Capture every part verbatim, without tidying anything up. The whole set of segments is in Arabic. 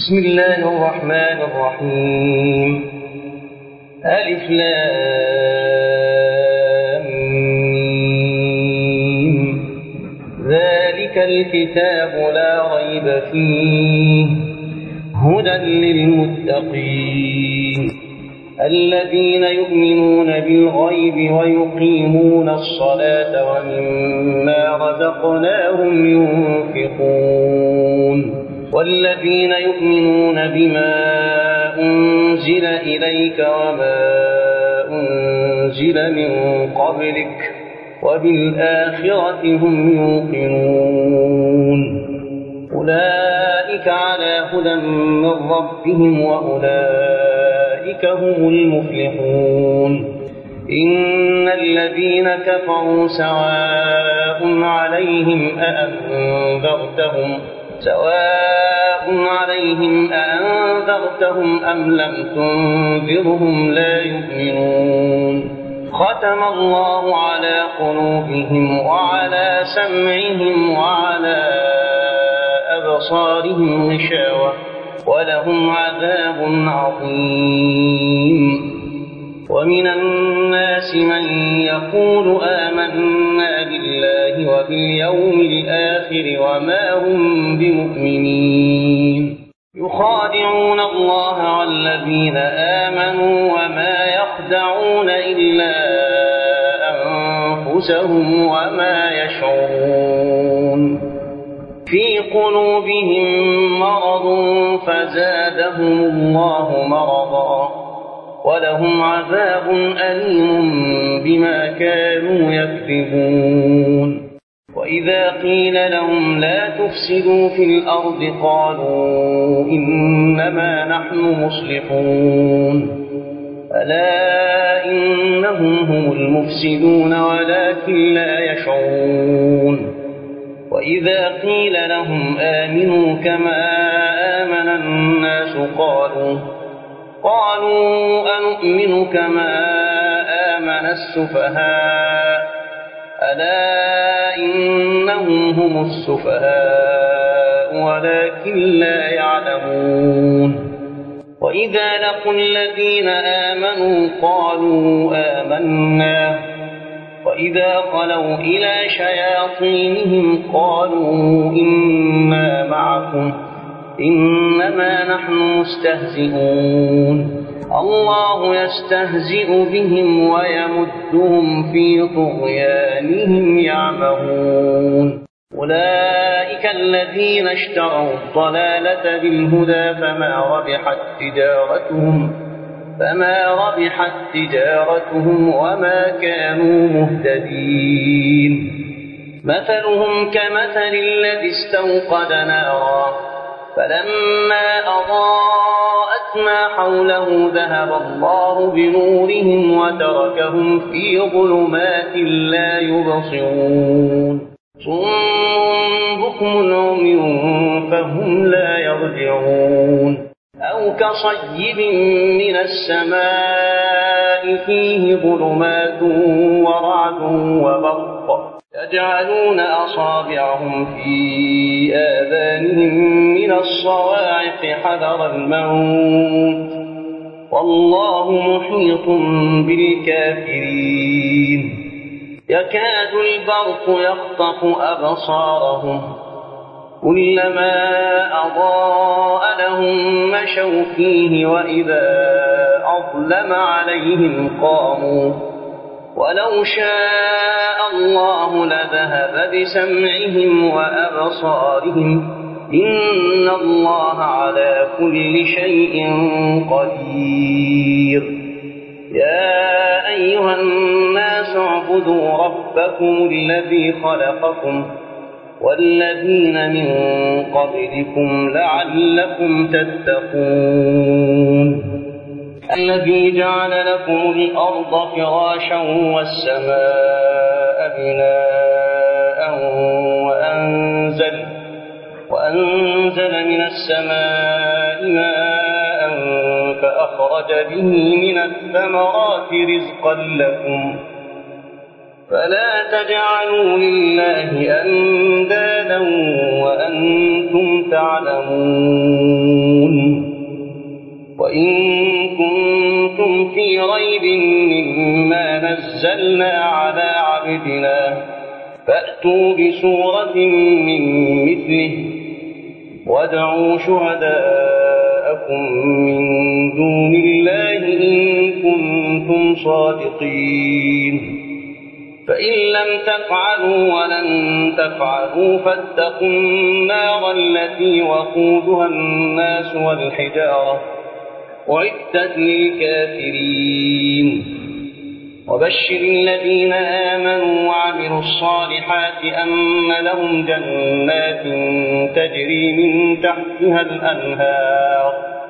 بسم الله الرحمن الرحيم. ألف لام ميم. ذلك الكتاب لا ريب فيه هدى للمتقين الذين يؤمنون بالغيب ويقيمون الصلاة ومما رزقناهم ينفقون والذين يؤمنون بما أنزل إليك وما أنزل من قبلك وبالآخرة هم يوقنون أولئك على هدى من ربهم وأولئك هم المفلحون. إن الذين كفروا سواء عليهم أأنذرتهم سواء عليهم أأنذرتهم أم لم تنذرهم لا يؤمنون. ختم الله على قلوبهم وعلى سمعهم وعلى أبصارهم غشاوة ولهم عذاب عظيم. ومن الناس من يقول آمنا بالله وباليوم الآخر وما هم بمؤمنين يخادعون الله والذين آمنوا وما يخدعون إلا أنفسهم وما يشعرون. في قلوبهم مرض فزادهم الله مرضا ولهم عذاب أليم بما كانوا يكذبون. وإذا قيل لهم لا تفسدوا في الأرض قالوا إنما نحن مصلحون ألا إنهم هم المفسدون ولكن لا يشعرون. وإذا قيل لهم آمنوا كما آمن الناس قالوا قالوا أنؤمن كما آمن السفهاء ألا إنهم هم السفهاء ولكن لا يعلمون. وإذا لقوا الذين آمنوا قالوا آمنا وإذا خلوا إلى شياطينهم قالوا إنا معكم إنما نحن مستهزئون. الله يستهزئ بهم ويمدهم في طغيانهم يعمهون. أولئك الذين اشتروا الضلالة بالهدى فما ربحت تجارتهم فما ربحت تجارتهم وما كانوا مهتدين. مثلهم كمثل الذي استوقد نارا فلما أضاءت ما حوله ذهب الله بنورهم وتركهم في ظلمات لا يبصرون. صم بكم عمي فهم لا يرجعون. أو كصيب من السماء فيه ظلمات ورعد وبرق يجعلون أصابعهم في آذانهم من الصواعق حذر الموت والله محيط بالكافرين. يكاد البرق يخطف أبصارهم كلما أضاء لهم مشوا فيه وإذا أظلم عليهم قاموا ولو شاء الله لذهب بسمعهم وأبصارهم إن الله على كل شيء قدير. يا أيها الناس اعبدوا ربكم الذي خلقكم والذين من قبلكم لعلكم تتقون. الذي جعل لكم الأرض فراشا والسماء بناء وأنزل, وأنزل من السماء ماء فأخرج به من الثمرات رزقا لكم فلا تجعلوا لله أندادا وأنتم تعلمون. وإن كنتم في ريب مما نزلنا على عبدنا فأتوا بسورة من مثله وادعوا شهداءكم من دون الله إن كنتم صادقين فإن لم تفعلوا ولن تفعلوا فاتقوا النار التي وقودها الناس والحجارة أعدت للكافرين وبشر الذين آمنوا وعملوا الصالحات أن لهم جنات تجري من تحتها الأنهار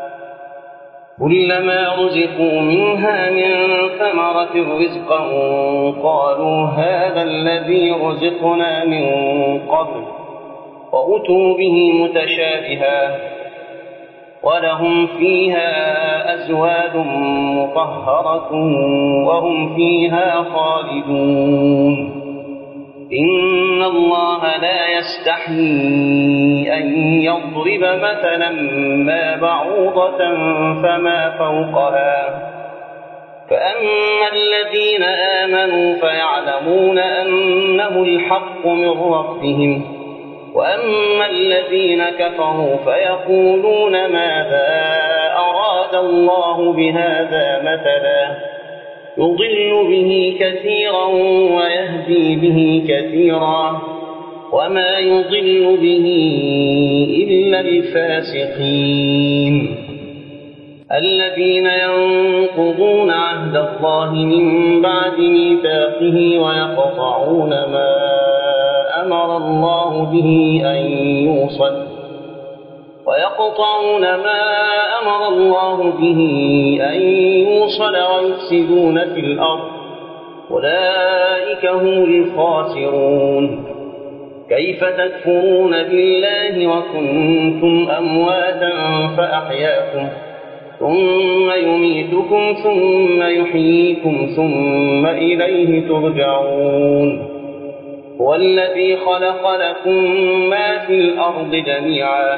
كلما رزقوا منها من ثمرة رزقا قالوا هذا الذي رزقنا من قبل وأتوا به متشابها ولهم فيها أزواج مطهرة وهم فيها خالدون إن الله لا يستحيي أن يضرب مثلا ما بعوضة فما فوقها فأما الذين آمنوا فيعلمون أنه الحق من ربهم وأما الذين كفروا فيقولون ماذا أراد الله بهذا مثلا يضل به كثيرا ويهدي به كثيرا وما يضل به إلا الفاسقين الذين ينقضون عهد الله من بعد ميثاقه ويقطعون ما أمر الله به أن يوصل ويقطعون ما أمر الله به أن يوصل ويفسدون في الأرض أولئك هم الخاسرون كيف تكفرون بالله وكنتم أمواتا فأحياكم ثم يميتكم ثم يحييكم ثم إليه ترجعون هو الذي خلق لكم ما في الأرض جميعا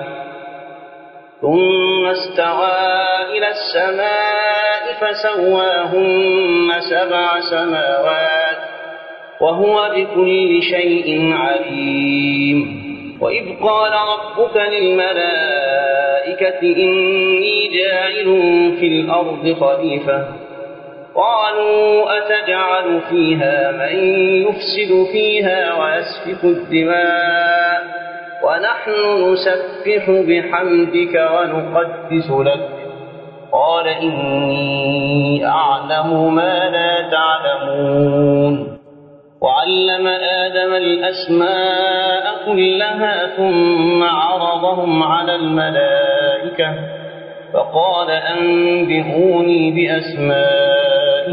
ثم استوى إلى السماء فسواهن سبع سماوات وهو بكل شيء عليم وإذ قال ربك للملائكة إني جاعل في الأرض خليفة قالوا أتجعل فيها من يفسد فيها ويسفك الدماء ونحن نسبح بحمدك ونقدس لك قال إني أعلم ما لا تعلمون وعلم آدم الأسماء كلها ثم عرضهم على الملائكة فقال أنبئوني بأسماء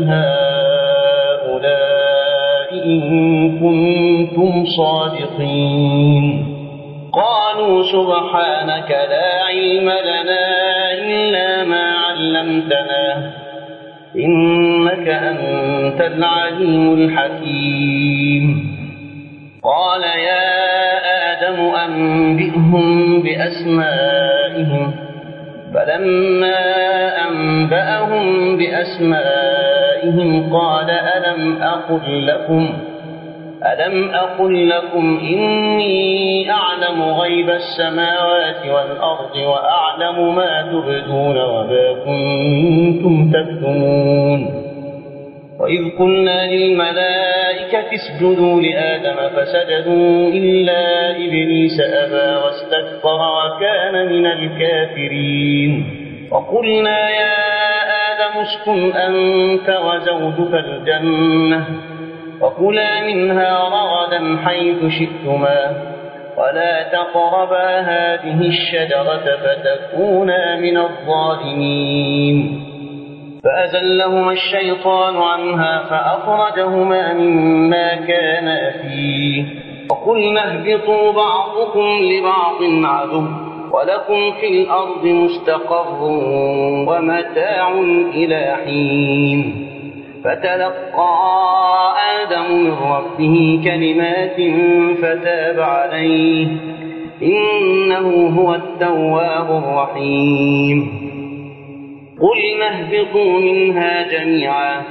هؤلاء إن كنتم صادقين قالوا سبحانك لا علم لنا إلا ما علمتنا إنك أنت العليم الحكيم قال يا آدم أنبئهم بأسمائهم فلما أنبأهم بأسمائهم قال ألم أقل لكم ألم أقل لكم إني أعلم غيب السماوات والأرض وأعلم ما تبدون وما كنتم تكتمون وإذ قلنا للملائكة اسجدوا لآدم فسجدوا إلا إبليس أبى واستكبر وكان من الكافرين وقلنا يا آدم اسكن أنت وزوجك الجنة وكلا منها رغدا حيث شئتما ولا تقربا هذه الشجرة فتكونا من الظالمين فأزلهما الشيطان عنها فأخرجهما مما كانا فيه وقلنا اهبطوا بعضكم لبعض عدو ولكم في الأرض مستقر ومتاع إلى حين فتلقى آدم من ربه كلمات فتاب عليه إنه هو التواب الرحيم قلنا اهبطوا منها جميعا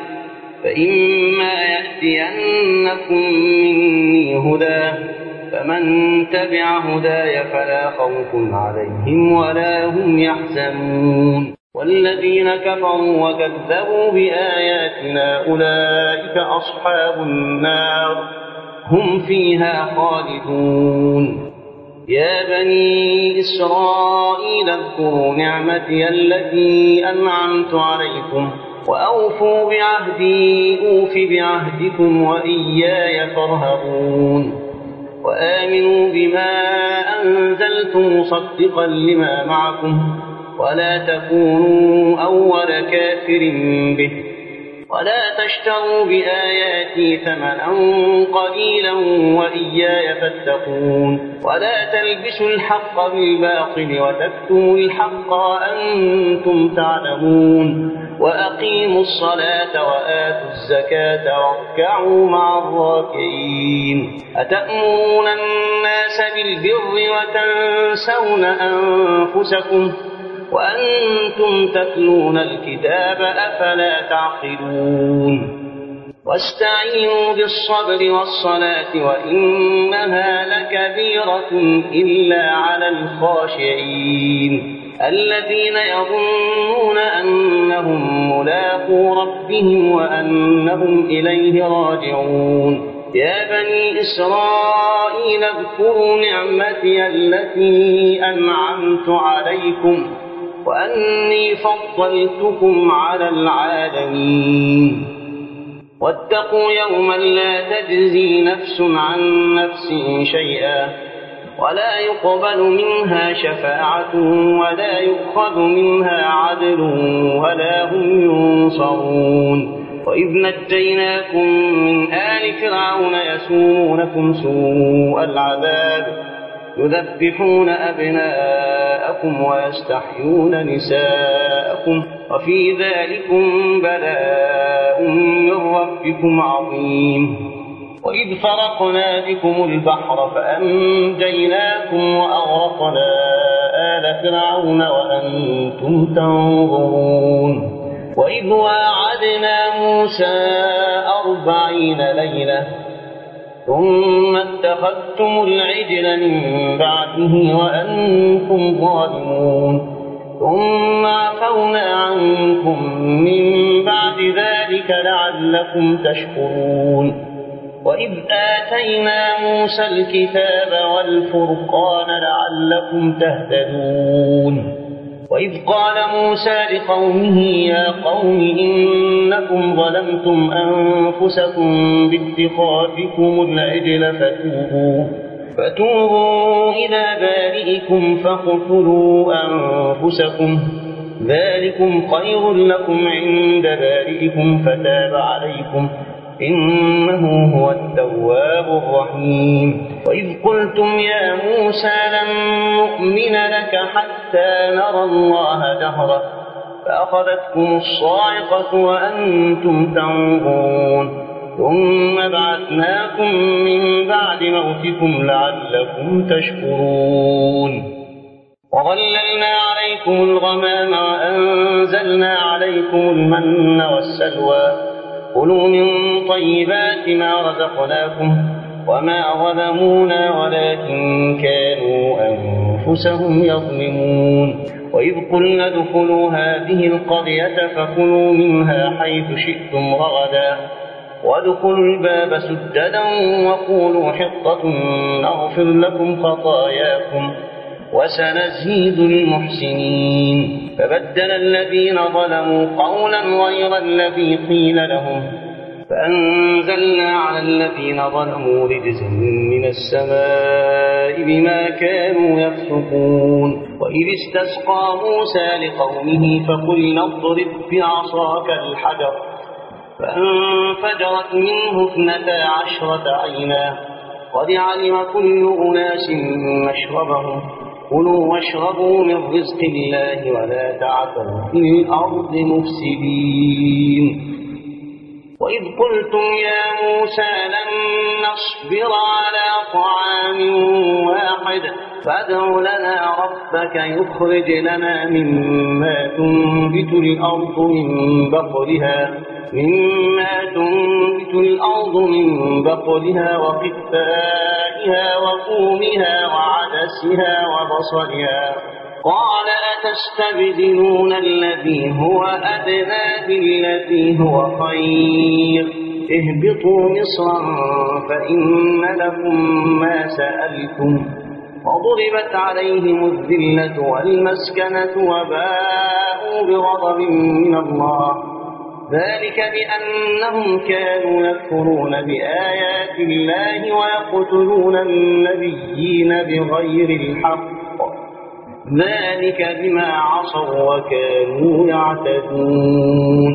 فإما يأتينكم مني هدى فمن تبع هداي فلا خوف عليهم ولا هم يحزنون والذين كفروا وكذبوا بآياتنا أولئك أصحاب النار هم فيها خالدون يا بني إسرائيل اذكروا نعمتي التي أنعمت عليكم وأوفوا بعهدي أوف بعهدكم وإياي فارهبون وآمنوا بما أنزلت مصدقا لما معكم ولا تكونوا أول كافر به ولا تشتروا بآياتي ثمنا قليلا وإياي فاتقون ولا تلبسوا الحق بالباطل وتكتموا الحق وأنتم تعلمون وأقيموا الصلاة وآتوا الزكاة واركعوا مع الراكعين أتأمرون الناس بالبر وتنسون أنفسكم وأنتم تتلون الكتاب أفلا تعقلون واستعينوا بالصبر والصلاة وإنها لكبيرة إلا على الخاشعين الذين يظنون أنهم ملاقو ربهم وأنهم إليه راجعون يا بني إسرائيل اذكروا نعمتي التي أنعمت عليكم وأني فضلتكم على العالمين واتقوا يوما لا تجزي نفس عن نفس شيئا ولا يقبل منها شفاعة ولا يؤخذ منها عدل ولا هم ينصرون وإذ نجيناكم من آل فرعون يسومونكم سوء العذاب يذبحون أبناءكم ويستحيون نساءكم وفي ذلكم بلاء من ربكم عظيم وإذ فرقنا بكم البحر فأنجيناكم وأغرقنا آل فرعون وأنتم تنظرون وإذ واعدنا موسى أربعين ليلة ثم اتخذتم العجل من بعده وأنتم ظالمون ثم عفونا عنكم من بعد ذلك لعلكم تشكرون وإذ آتينا موسى الكتاب والفرقان لعلكم تهتدون وإذ قال موسى لقومه يا قوم إنكم ظلمتم أنفسكم باتخاذكم العجل فتوبوا, فتوبوا إلى بارئكم فاقتلوا أنفسكم ذلكم خير لكم عند بارئكم فتاب عليكم إنه هو التواب الرحيم وإذ قلتم يا موسى لن نؤمن لك حتى نرى الله جهرة فأخذتكم الصاعقة وأنتم تنظرون ثم بعثناكم من بعد موتكم لعلكم تشكرون وظللنا عليكم الغمام وأنزلنا عليكم المن والسلوى كلوا من طيبات ما رزقناكم وما ظلمونا ولكن كانوا أنفسهم يظلمون وإذ قلنا ادخلوا هذه القرية فكلوا منها حيث شئتم رغدا وادخلوا الباب سجدا وقولوا حطة نغفر لكم خطاياكم وسنزيد المحسنين فبدل الذين ظلموا قولا غير الذي قيل لهم فأنزلنا على الذين ظلموا رجزا من السماء بما كانوا يفسقون وإذ استسقى موسى لقومه فقلنا اضرب بعصاك الحجر فانفجرت منه اثنتا عشرة عينا قد علم كل أناس مشربهم كلوا واشربوا من رزق الله ولا تعثوا في الأرض مفسدين وإذ قلتم يا موسى لن نصبر على طعام واحد فادع لنا ربك يخرج لنا مما تنبت الأرض من بقلها مما تنبت الأرض من بقلها وقثائها وفومها وعدسها وبصلها قال أتستبدلون الذي هو أدنى بالذي هو خير اهبطوا مصرا فإن لكم ما سألتم وضربت عليهم الذلة والمسكنة وباءوا بغضب من الله ذلك بأنهم كانوا يكفرون بآيات الله ويقتلون النبيين بغير الحق ذلك بما عصوا وكانوا يعتدون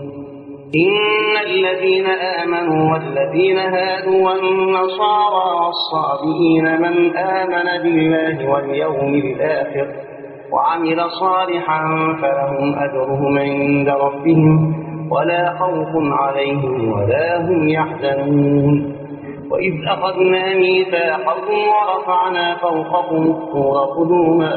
إن الذين آمنوا والذين هادوا والنصارى والصابئين من آمن بالله واليوم الآخر وعمل صالحا فلهم أجرهم عند ربهم ولا خوف عليهم ولا هم يحزنون وإذ أخذنا ميثاقكم ورفعنا فوقكم الطور خذوا ما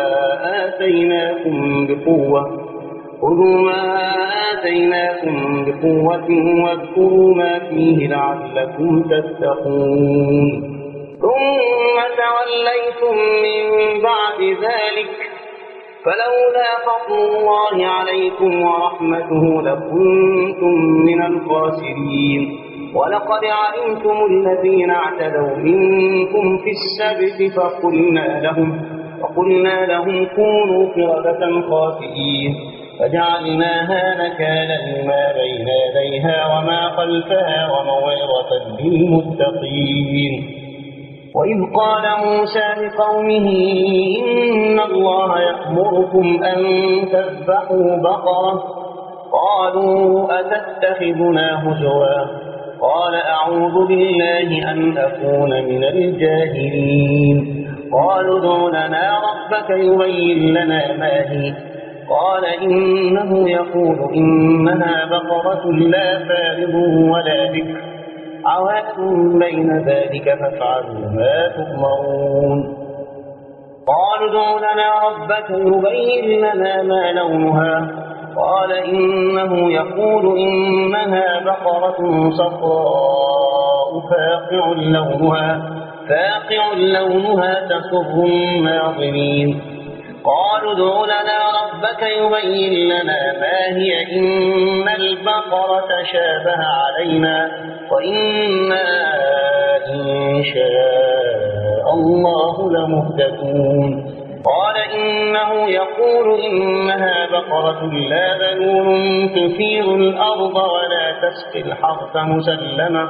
آتيناكم بقوة خذوا ما آتيناكم بقوة واذكروا ما فيه لعلكم تتقون ثم توليتم من بعد ذلك فلولا فضل الله عليكم ورحمته لكنتم من الخاسرين ولقد علمتم الذين اعتدوا منكم في السبت فقلنا لهم وقلنا لهم كونوا قردة خاسئين فجعلناها نكالا لما بين يديها وما خلفها وموعظة للمتقين وإذ قال موسى لقومه إن الله يأمركم أن تذبحوا بقرة قالوا أتتخذنا هزوا قال أعوذ بالله أن أكون من الجاهلين قالوا ادع لنا ربك يبين لنا ما هي قال إنه يقول إنها بقرة لا فارض ولا بكر عوان بين ذلك فافعلوا ما تؤمرون قالوا ادع لنا ربك يبين لنا ما لونها قال إنه يقول إنها بقرة صفراء فاقع لونها فاقع لونها تسر الناظرين قالوا ادع لنا ربك يبين لنا ما هي إن البقرة شابه علينا وإنا إن شاء الله لمهتدون قال إنه يقول إنها بقرة لا ذلول تثير الأرض ولا تسقي الحرث مسلمة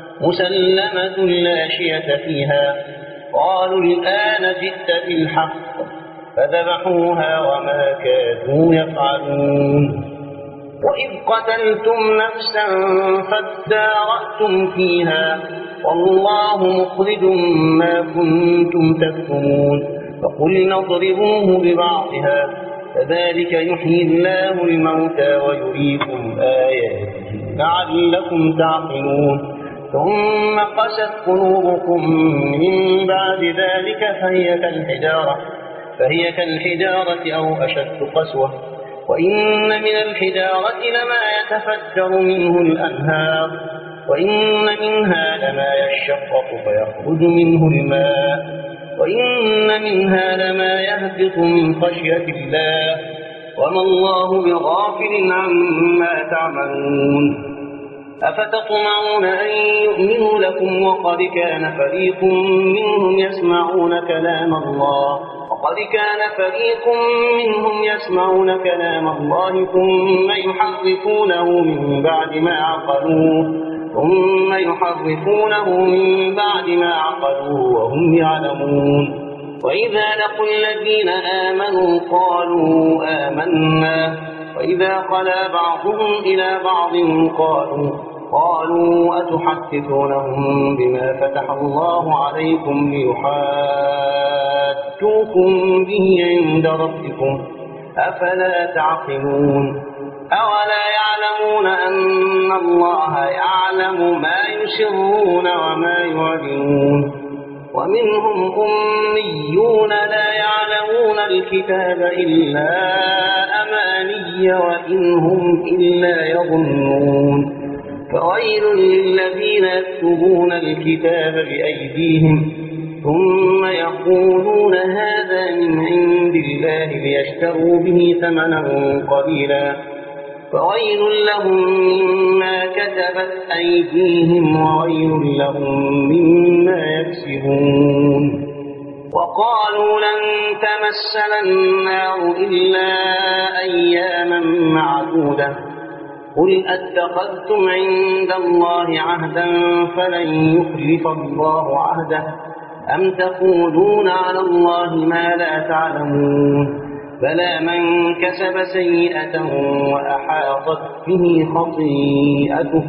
مسلمة لا شية فيها قالوا الآن جئت بالحق فذبحوها وما كادوا يفعلون وإذ قتلتم نفسا فادارأتم فيها والله مخرج ما كنتم تكتمون فقلنا اضربوه ببعضها كذلك يحيي الله الموتى ويريكم آياته لعلكم تعقلون ثم قست قلوبكم من بعد ذلك فهي كالحجارة فهي كالحجارة أو أشد قسوة وإن من الحجارة لما يتفجر منه الأنهار وإن منها لما يشقق فيخرج منه الماء وإن منها لما يهبط من خشية الله وما الله بغافل عما تعملون أفتطمعون أن يؤمنوا لكم وقد كان فريق منهم يسمعون كلام الله وقد كان فريق منهم يسمعون كلام الله ثم يحرفونه من بعد ما عقلوه ثم يحرفونه من بعد ما عقلوه وهم يعلمون وإذا لقوا الذين آمنوا قالوا آمنا وإذا خلا بعضهم إلى بعض قالوا قالوا أتحدثونهم بما فتح الله عليكم ليحاجوكم به عند ربكم أفلا تعقلون أولا يعلمون أن الله يعلم ما يسرون وما يعلنون ومنهم أميون لا يعلمون الكتاب إلا أماني وإن هم إلا يظنون فويل للذين يكتبون الكتاب بأيديهم ثم يقولون هذا من عند الله ليشتروا به ثمنا قليلا فويل لهم مما كتبت أيديهم وويل لهم مما يكسبون وقالوا لن تمسنا النار إلا أياما معدودة قل أتخذتم عند الله عهدا فلن يخلف الله عهده أم تقولون على الله ما لا تعلمون بلى من كسب سيئة وأحاطت به خطيئته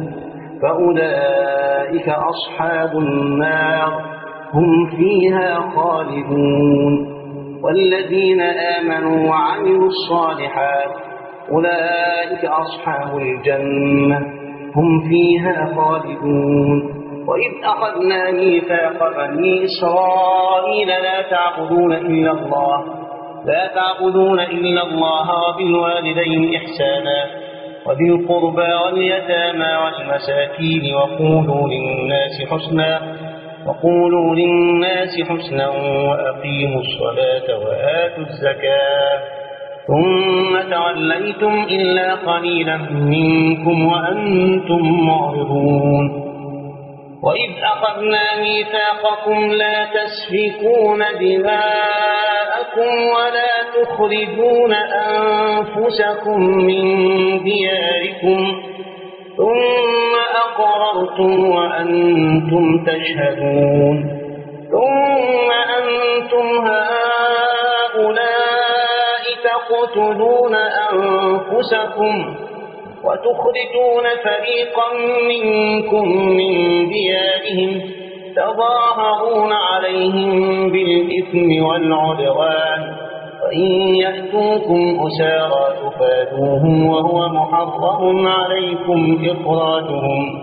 فأولئك أصحاب النار هم فيها خالدون والذين آمنوا وعملوا الصالحات أولئك أصحاب الجنة هم فيها خالدون وإذ أخذنا ميثاق بني إسرائيل لا تعبدون إلا الله لا تعبدون إلا الله وبالوالدين إحسانا وذي القربى واليتامى والمساكين وقولوا للناس حسنا وقولوا للناس حسنا وأقيموا الصلاة وآتوا الزكاة ثم توليتم إلا قليلا منكم وأنتم معرضون وإذ أخذنا ميثاقكم لا تسفكون دماءكم ولا تخرجون أنفسكم من دياركم ثم أقررتم وأنتم تشهدون ثم أنتم هؤلاء تقتلون أنفسكم وتخرجون فريقا منكم من ديارهم تظاهرون عليهم بالإثم والعدوان وإن يأتوكم أسارى تفادوهم وهو محرم عليكم إخراجهم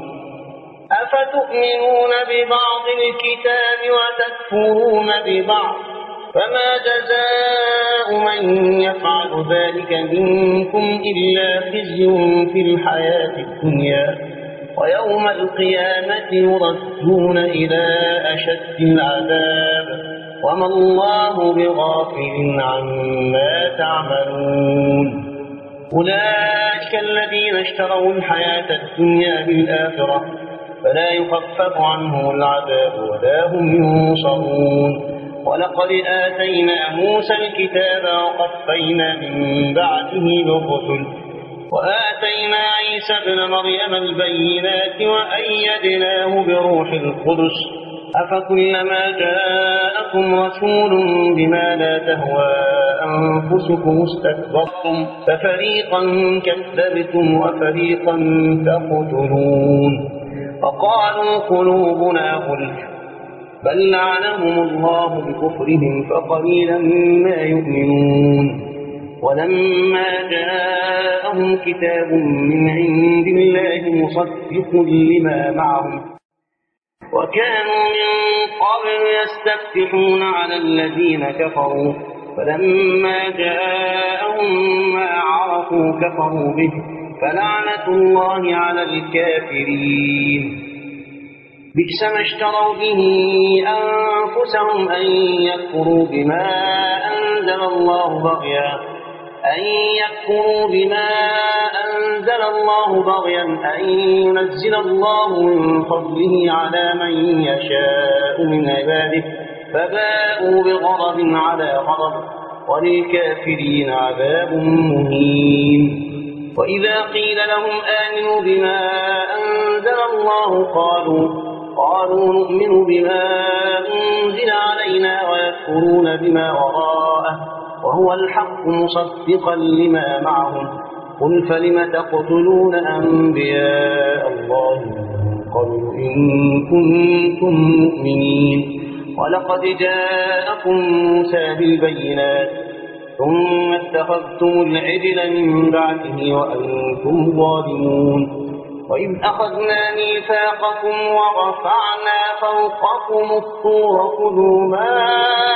أفتؤمنون ببعض الكتاب وتكفرون ببعض فما جزاء من يفعل ذلك منكم إلا خزي في الحياة الدنيا ويوم القيامة يردون إلى أشد العذاب وما الله بغافل عما تعملون أولئك الذين اشتروا الحياة الدنيا بالآخرة فلا يخفف عنهم العذاب ولا هم ينصرون ولقد آتينا موسى الكتاب وقفينا من بعده بالرسل وآتينا عيسى ابن مريم البينات وأيدناه بروح القدس أفكلما جاءكم رسول بما لا تهوى أنفسكم استكبرتم ففريقا كذبتم وفريقا تقتلون وقالوا قلوبنا غلف بل لعنهم الله بكفرهم فقليلا ما يؤمنون ولما جاءهم كتاب من عند الله مصدق لما معهم وكانوا من قبل يستفتحون على الذين كفروا فلما جاءهم ما عرفوا كفروا به فلعنة الله على الكافرين بئس ما اشتروا به أنفسهم أن يكفروا بما أنزل الله بغيا أن يكفروا بما أنزل الله بغيا أن ينزل الله من فضله على من يشاء من عباده فباءوا بغضب على غضب وللكافرين عذاب مهين وإذا قيل لهم آمنوا بما أنزل الله قالوا قالوا نؤمن بما أنزل علينا ويكفرون بما وراءه وهو الحق مصدقا لما معهم قل فلم تقتلون أنبياء الله من قبل إن كنتم مؤمنين ولقد جاءكم موسى بالبينات ثم اتخذتم العجل من بعده وأنتم ظالمون وإذ أخذنا ميثاقكم ورفعنا فوقكم الطور خذوا ما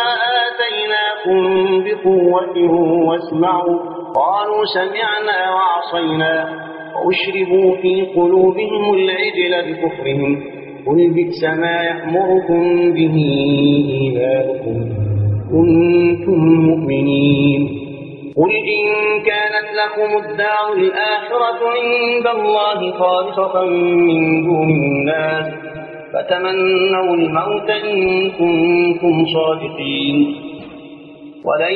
آتيناكم بقوة واسمعوا قالوا سمعنا وعصينا وأشربوا في قلوبهم العجل بكفرهم قل بئس ما يأمركم به إيمانكم كنتم مؤمنين قل إن كانت لكم الدار الآخرة عند الله خالصة من دون الناس فتمنوا الموت إن كنتم صادقين ولن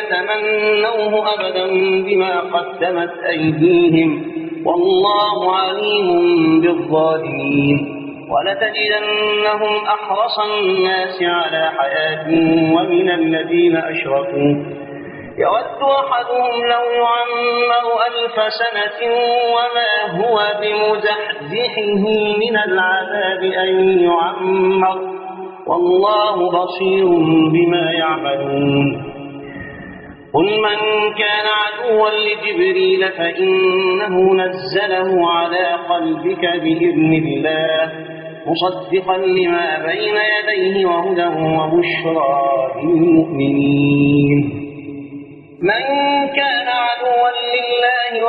يتمنوه أبدا بما قدمت أيديهم والله عليم بالظالمين ولتجدنهم أحرص الناس على حياة ومن الذين أشركوا يود أحدهم لو يعمر ألف سنة وما هو بمزحزحه من العذاب أن يعمر والله بصير بما يعملون قل من كان عدوا لجبريل فإنه نزله على قلبك بإذن الله مصدقا لما بين يديه وهدى وبشرى للمؤمنين من كان عدوا لله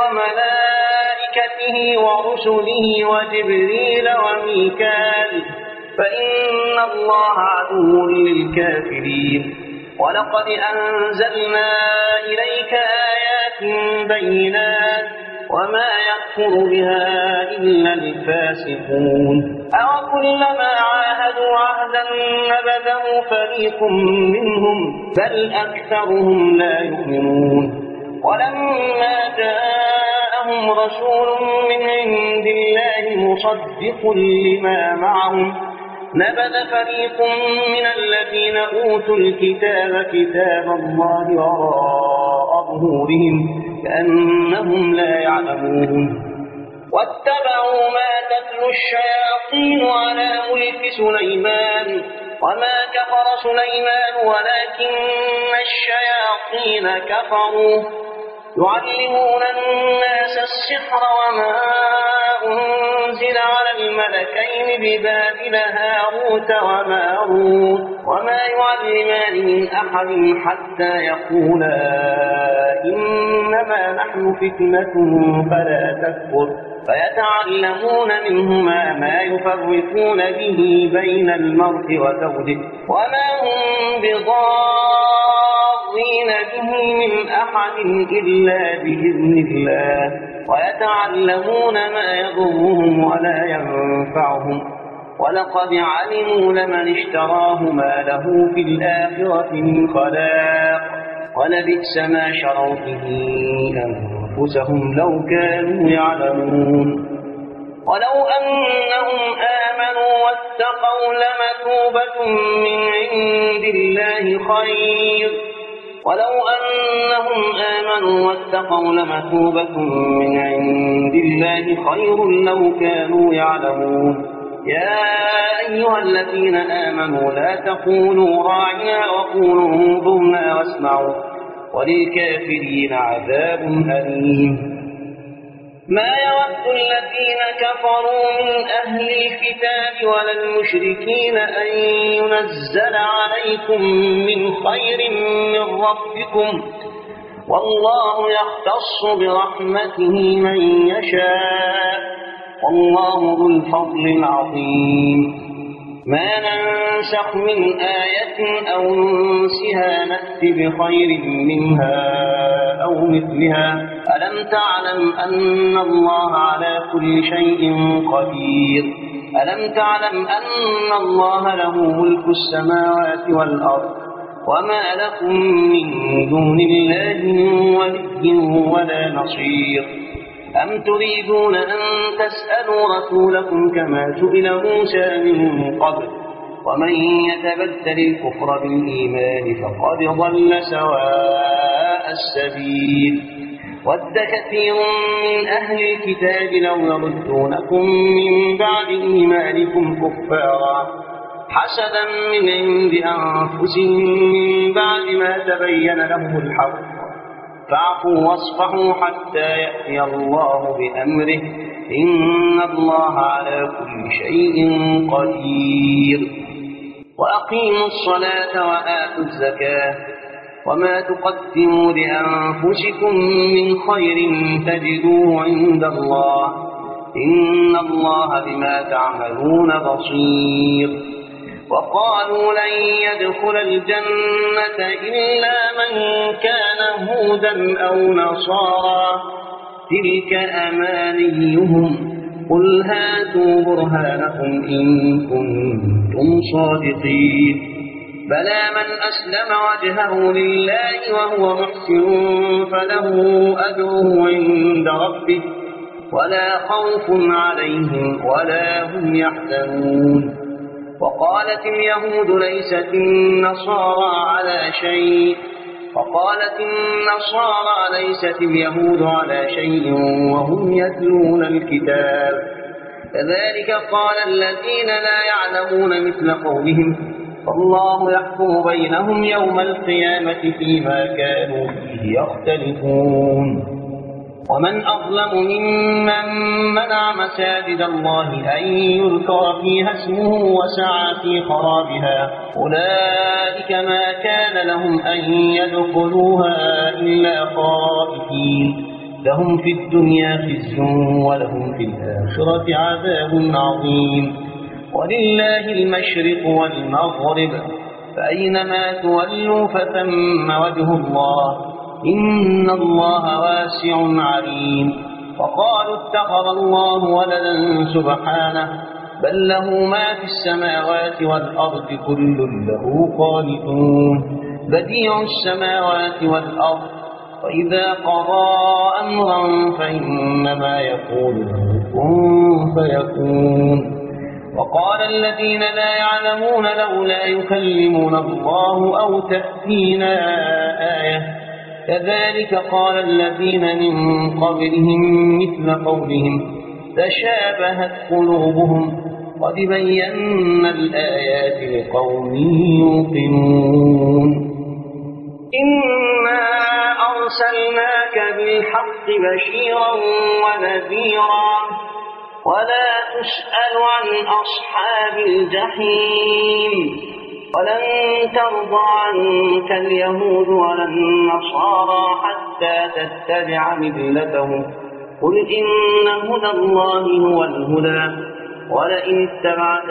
وملائكته ورسله وجبريل وميكال فإن الله عدو للكافرين ولقد أنزلنا إليك آيات بينات وما يكفر بها إلا الفاسقون أوكلما عاهدوا عهدا نبذه فريق منهم بل أكثرهم لا يؤمنون ولما جاءهم رسول من عند الله مصدق لما معهم نبذ فريق من الذين أوتوا الكتاب كتاب الله وراء ظهورهم كأنهم لا يعلمون واتبعوا ما تتلو الشياطين على ملك سليمان وما كفر سليمان ولكن الشياطين كفروا يعلمون الناس السحر وما أنزل على الملكين ببابل هاروت وماروت وما يعلمان من أحد حتى يقولا إنما نحن فتنة فلا تكفر فيتعلمون منهما ما يفرقون به بين المرء وزوجه وما هم بضارين به من أحد إلا بإذن الله ويتعلمون ما يضرهم ولا ينفعهم ولقد علموا لمن اشتراه ما له في الآخرة من خلاق ولبئس ما شروا به أنفسهم لو كانوا يعلمون ولو أنهم آمنوا واتقوا لمثوبة من عند الله خير ولو أنهم آمنوا واتقوا لمثوبة من عند الله خير لو كانوا يعلمون يا أيها الذين آمنوا لا تقولوا راعنا وقولوا انظرنا واسمعوا وللكافرين عذاب أليم ما يود الذين كفروا من أهل الكتاب ولا المشركين أن ينزل عليكم من خير من ربكم والله يختص برحمته من يشاء والله ذو الفضل العظيم ما ننسخ من آية أو ننسها نأت بخير منها أو مثلها ألم تعلم أن الله على كل شيء قدير ألم تعلم أن الله له ملك السماوات والأرض وما لكم من دون الله من ولي ولا نصير أم تريدون أن تسألوا رسولكم كما سئل موسى من قبل ومن يتبدل الكفر بالإيمان فقد ضل سواء السبيل ود كثير من أهل الكتاب لو يردونكم من بعد إيمانكم كفارا حسدا من عند أنفسهم من بعد ما تبين لهم الحق فاعفوا واصفحوا حتى يأتي الله بأمره إن الله على كل شيء قدير وأقيموا الصلاة وآتوا الزكاة وما تقدموا لأنفسكم من خير تجدوه عند الله إن الله بما تعملون بصير وقالوا لن يدخل الجنة إلا من كان هودا أو نصارى تلك أمانيهم قل هاتوا برهانكم إن كنتم صادقين بلى من أسلم وجهه لله وهو محسن فله أجره عند ربه ولا خوف عليهم ولا هم يحزنون وقالت اليهود ليست النصارى على شيء وقالت النصارى ليست اليهود على شيء وهم يتلون الكتاب كذلك قال الذين لا يعلمون مثل قولهم فالله يحكم بينهم يوم القيامة فيما كانوا فيه يختلفون ومن أظلم ممن منع مساجد الله أن يذكر فيها اسمه وسعى في خرابها أولئك ما كان لهم أن يدخلوها إلا خائفين لهم في الدنيا خزي ولهم في الآخرة عذاب عظيم ولله المشرق والمغرب فأينما تولوا فثم وجه الله إن الله واسع عليم وقالوا اتخذ الله ولدا سبحانه بل له ما في السماوات والأرض كل له قانتون بديع السماوات والأرض وإذا قضى أمرا فإنما يقول له كن فيكون وقال الذين لا يعلمون لولا يكلمون الله أو تأتينا آية كذلك قال الذين من قبلهم مثل قولهم تشابهت قلوبهم قد بينا الآيات لقوم يوقنون إنا أرسلناك بالحق بشيرا ونذيرا ولا تسأل عن أصحاب الجحيم ولن ترضى عنك اليهود ولا النصارى حتى تتبع ملتهم قل إن هدى الله هو الهدى ولئن اتبعت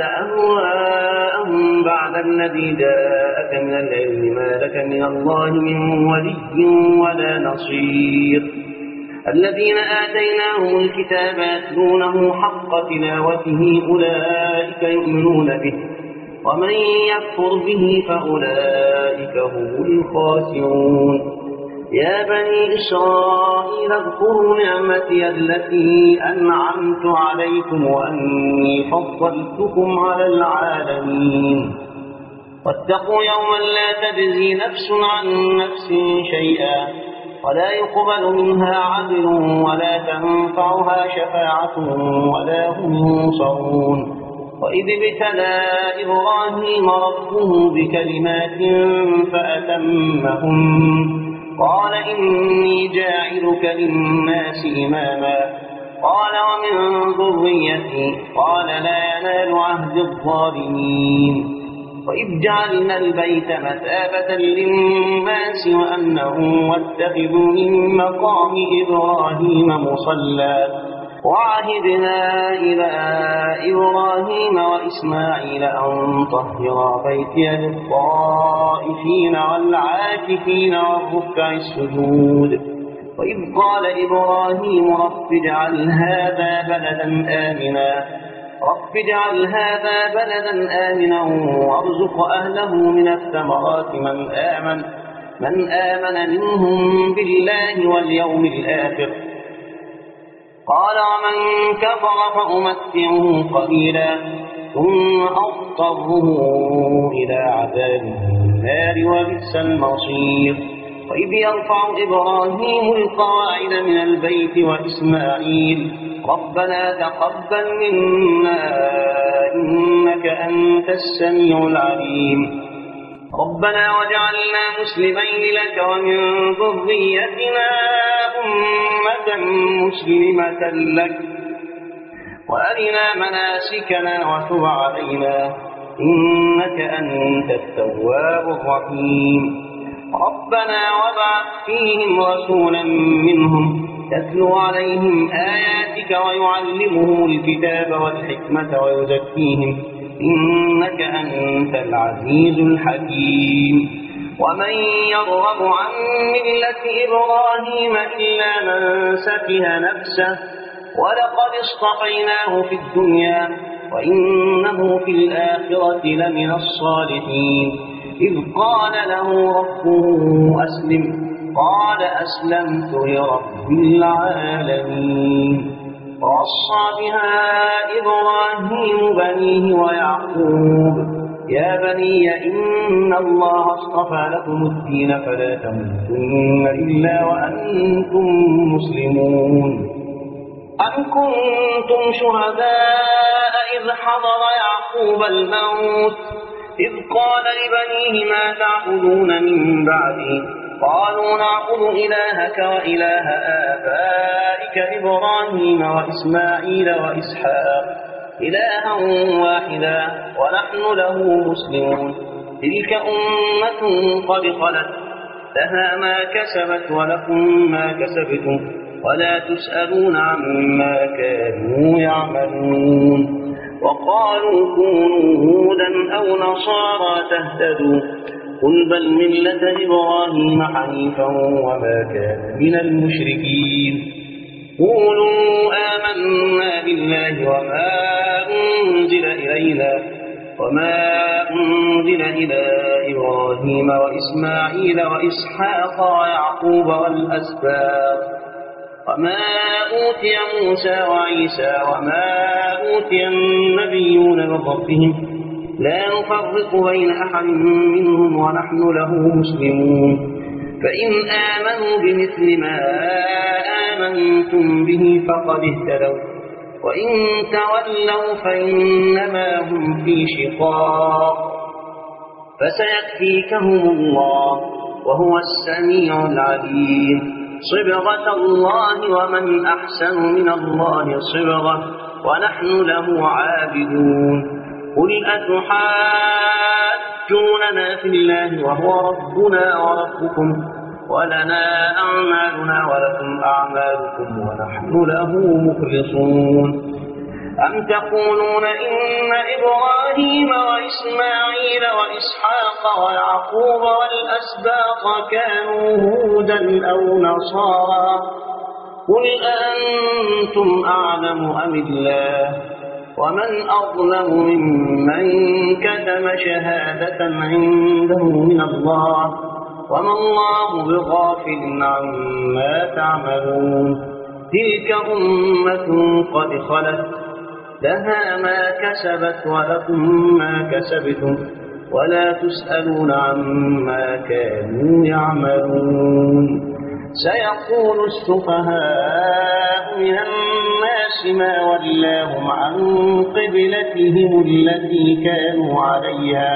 أهواءهم بعد الذي جاءك من العلم ما لك من الله من ولي ولا نصير الذين آتيناهم الكتاب يتلونه حق تلاوته أولئك يؤمنون به ومن يكفر به فأولئك هم الخاسرون يا بني إسرائيل اذكروا نعمتي التي أنعمت عليكم وأني فضلتكم على العالمين واتقوا يوما لا تجزي نفس عن نفس شيئا ولا يقبل منها عدل ولا تنفعها شفاعة ولا هم ينصرون وإذ ابتلى إبراهيم ربه بكلمات فأتمهم قال إني جاعلك للناس إماما قال ومن ذريتي قال لا ينال عهد الظالمين وإذ جعلنا البيت مثابة للناس وأنه واتخذوا من مقام إبراهيم مصلى وعهدنا إلى إبراهيم وإسماعيل أن طهرا بيتي للطائفين والعاكفين والركع السجود وإذ قال إبراهيم رب اجعل هذا بلدا آمنا رب اجعل هذا بلدا آمنا وارزق أهله من الثمرات من آمن من آمن منهم بالله واليوم الآخر قال ومن كفر فأمتعه قليلا ثم أضطره إلى عذاب النار وبئس المصير وإذ يرفع إبراهيم القواعد من البيت وإسماعيل ربنا تقبل منا إنك أنت السميع العليم ربنا وجعلنا مسلمين لك ومن ذريتنا أمة مسلمة لك وأرنا مناسكنا وتب علينا إنك أنت التواب الرحيم ربنا وابعث فيهم رسولا منهم يتلو عليهم آياتك ويعلمهم الكتاب والحكمة ويزكيهم إنك أنت العزيز الحكيم ومن يرغب عن ملة إبراهيم إلا من سفه نفسه ولقد اصطفيناه في الدنيا وإنه في الآخرة لمن الصالحين إذ قال له ربه أسلم قال أسلمت لرب العالمين ووصى بها إبراهيم بنيه ويعقوب يا بني إن الله اصطفى لكم الدين فلا تموتن إلا وأنتم مسلمون أم كنتم شهداء إذ حضر يعقوب الموت إذ قال لبنيه ما تعبدون من بعدي قالوا نعبد إلهك وإله آبائك إبراهيم وإسماعيل وإسحاق إلها واحدا ونحن له مسلمون تلك أمة قد خلت لها ما كسبت ولكم ما كسبتم ولا تسألون عما كانوا يعملون وقالوا كونوا هودا أو نصارى تهتدوا قل بل ملة إبراهيم حنيفا وما كان من المشركين قولوا آمنا بالله وما أنزل إلينا وما أنزل إلى إبراهيم وإسماعيل وإسحاق ويعقوب والأسباط وما أوتي موسى وعيسى وما أوتي النبيون من ربهم لا نفرق بين أحد منهم ونحن له مسلمون فإن آمنوا بمثل ما آمنتم به فقد اهتدوا وإن تولوا فإنما هم في شقاق فسيكفيكهم الله وهو السميع العليم صبغة الله ومن أحسن من الله صبغة ونحن له عابدون قل أتحاجوننا في الله وهو ربنا وربكم ولنا أعمالنا ولكم أعمالكم ونحن له مخلصون أم تقولون إن إبراهيم وإسماعيل وإسحاق ويعقوب والأسباط كانوا هودا أو نصارى قل أنتم أعلم أم الله ومن أظلم ممن كتم شهادة عنده من الله وما الله بغافل عما تعملون تلك أمة قد خلت لها ما كسبت ولكم ما كسبتم ولا تسألون عما كانوا يعملون سيقول السفهاء من الناس ما ولاهم عن قبلتهم التي كانوا عليها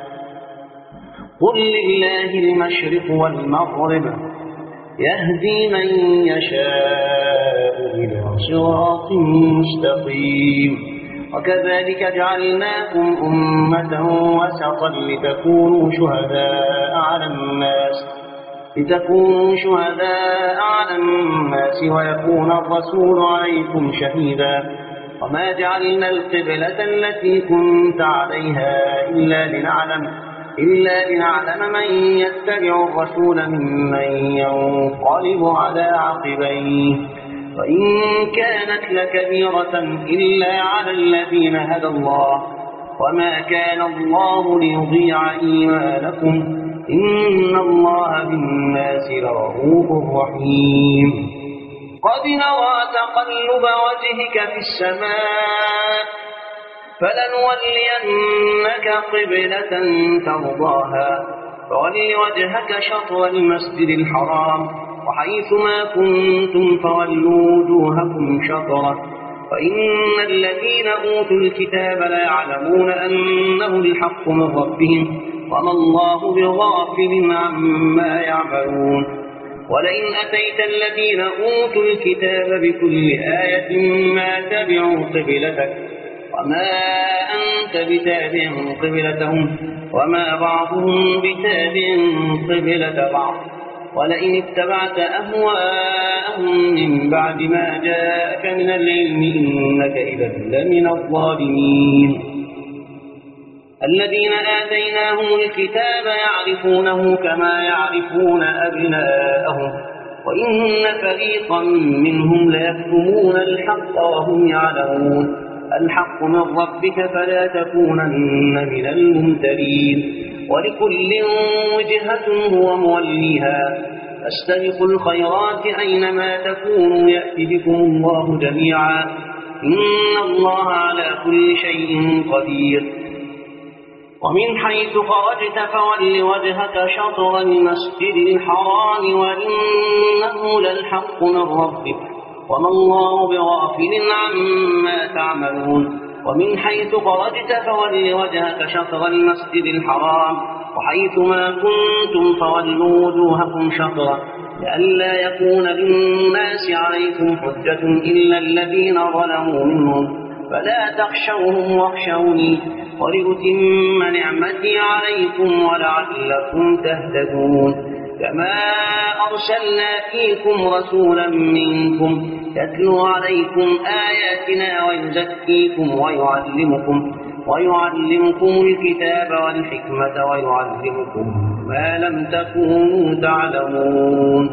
قل لله المشرق والمغرب يهدي من يشاء إلى صراط مستقيم وكذلك جعلناكم أمة وسطا لتكونوا شهداء على الناس لتكونوا شهداء على الناس ويكون الرسول عليكم شهيدا وما جعلنا القبلة التي كنت عليها إلا لنعلم إلا لنعلم من يتبع الرسول ممن ينقلب على عقبيه وإن كانت لكبيرة إلا على الذين هدى الله وما كان الله ليضيع إيمانكم إن الله بالناس لرؤوف رحيم قد نرى تقلب وجهك في السماء فلنولينك قبلة ترضاها فول وجهك شطر المسجد الحرام وحيثما كنتم فولوا وجوهكم شطره وإن الذين أوتوا الكتاب ليعلمون أنه الحق من ربهم وما الله بغافل عما يعملون ولئن أتيت الذين أوتوا الكتاب بكل آية ما تبعوا قبلتك وما أنت بتابع قبلتهم وما بعضهم بتابع قبلة بعض ولئن اتبعت أهواءهم من بعد ما جاءك من العلم إنك إذا لمن الظالمين الذين آتيناهم الكتاب يعرفونه كما يعرفون أبناءهم وإن فريقا منهم ليكتمون الحق وهم يعلمون الحق من ربك فلا تكونن من الممترين ولكل وجهة هو موليها فاستبقوا الخيرات أينما تكونوا يأتي بكم الله جميعا إن الله على كل شيء قدير ومن حيث خرجت فول وجهك شطر المسجد الحرام وإنه للحق من ربك وما الله بغافل عما تعملون ومن حيث خرجت فول وجهك شطر المسجد الحرام وحيثما كنتم فولوا وجوهكم شطره لئلا يكون للناس عليكم حجة إلا الذين ظلموا منهم فلا تخشوهم واخشوني ولأتم نعمتي عليكم ولعلكم تهتدون كما أرسلنا فيكم رسولا منكم يتلو عليكم آياتنا ويزكيكم ويعلمكم ويعلمكم الكتاب والحكمة ويعلمكم ما لم تكونوا تعلمون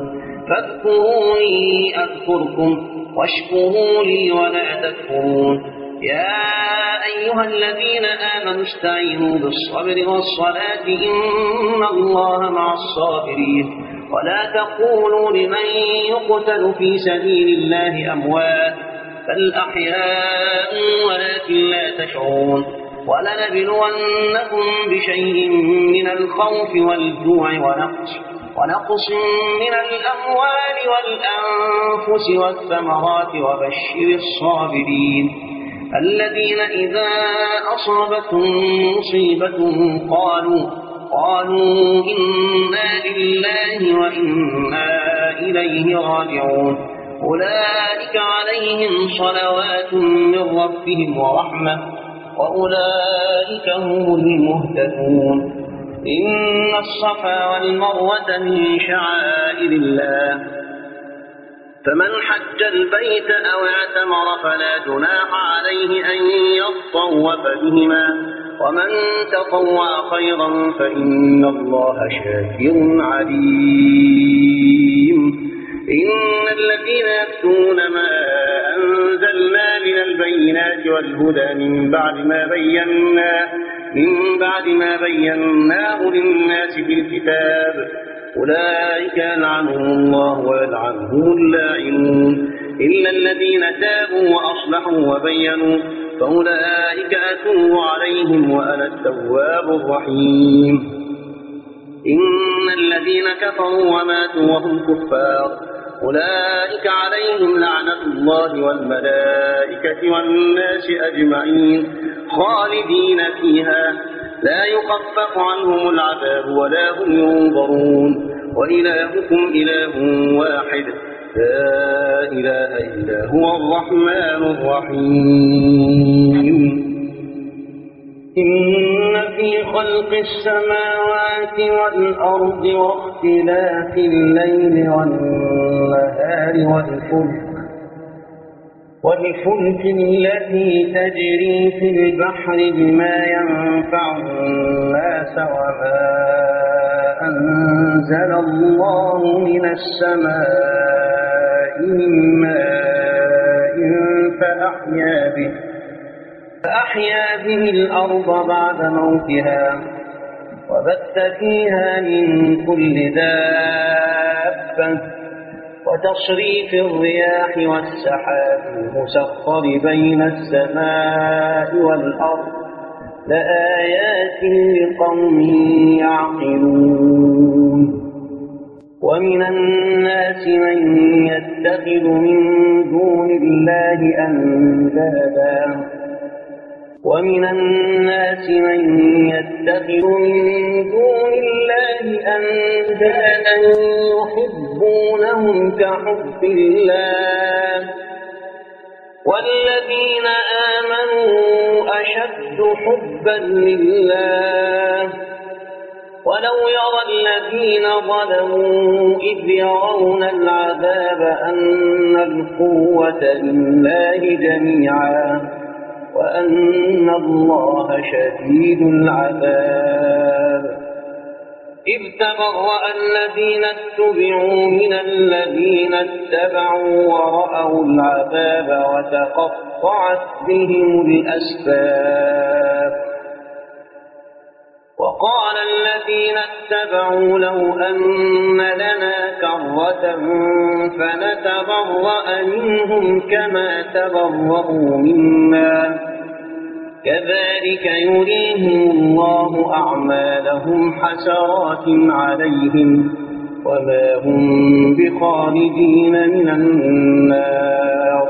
فاذكروني أذكركم واشكروا لي ولا تكفرون يا أيها الذين آمنوا استعينوا بالصبر والصلاة إن الله مع الصابرين ولا تقولوا لمن يقتل في سبيل الله أموات بل أحياء ولكن لا تشعرون ولنبلونكم بشيء من الخوف والجوع ونقص ونقص من الأموال والأنفس والثمرات وبشر الصابرين الذين إذا أصابتهم مصيبة قالوا قالوا إنا لله وإنا إليه راجعون أولئك عليهم صلوات من ربهم ورحمة وأولئك هم المهتدون إن الصفا والمروة من شعائر الله فمن حج البيت أو اعتمر فلا جناح عليه أن يطوف بهما ومن تطوع خيرا فإن الله شاكر عليم إن الذين يكتمون ما أنزلنا من البينات والهدى من بعد ما بينا من بعد ما بيناه للناس في الكتاب أولئك يلعنهم الله ويلعنهم اللاعنون إلا الذين تابوا وأصلحوا وبينوا فأولئك أتوب عليهم وأنا التواب الرحيم إن الذين كفروا وماتوا وهم كفار أولئك عليهم لعنة الله والملائكة والناس أجمعين خالدين فيها لا يخفف عنهم العذاب ولا هم ينظرون وإلهكم إله واحد لا إله إلا هو الرحمن الرحيم إن في خلق السماوات والأرض واختلاف الليل والنهار والفلك والفلك التي تجري في البحر بما ينفع الناس وما أنزل الله من السماء من ماء فأحيا به فأحيا به الأرض بعد موتها وبث فيها من كل دابة وتصريف الرياح والسحاب المسخر بين السماء والأرض لآيات لقوم يعقلون ومن الناس من يتخذ من دون الله أندادا ومن الناس من يتخذ من دون الله أندادا يحبونهم كحب الله والذين آمنوا أشد حبا لله ولو يرى الذين ظلموا إذ يرون العذاب أن القوة لله جميعا وأن الله شديد العذاب إذ تبرأ الذين اتبعوا من الذين اتبعوا ورأوا العذاب وتقطعت بهم الأسباب وقال الذين اتبعوا لو أن لنا كرة فنتبرأ منهم كما تبرأوا منا كذلك يريهم الله أعمالهم حسرات عليهم وما هم بخالدين من النار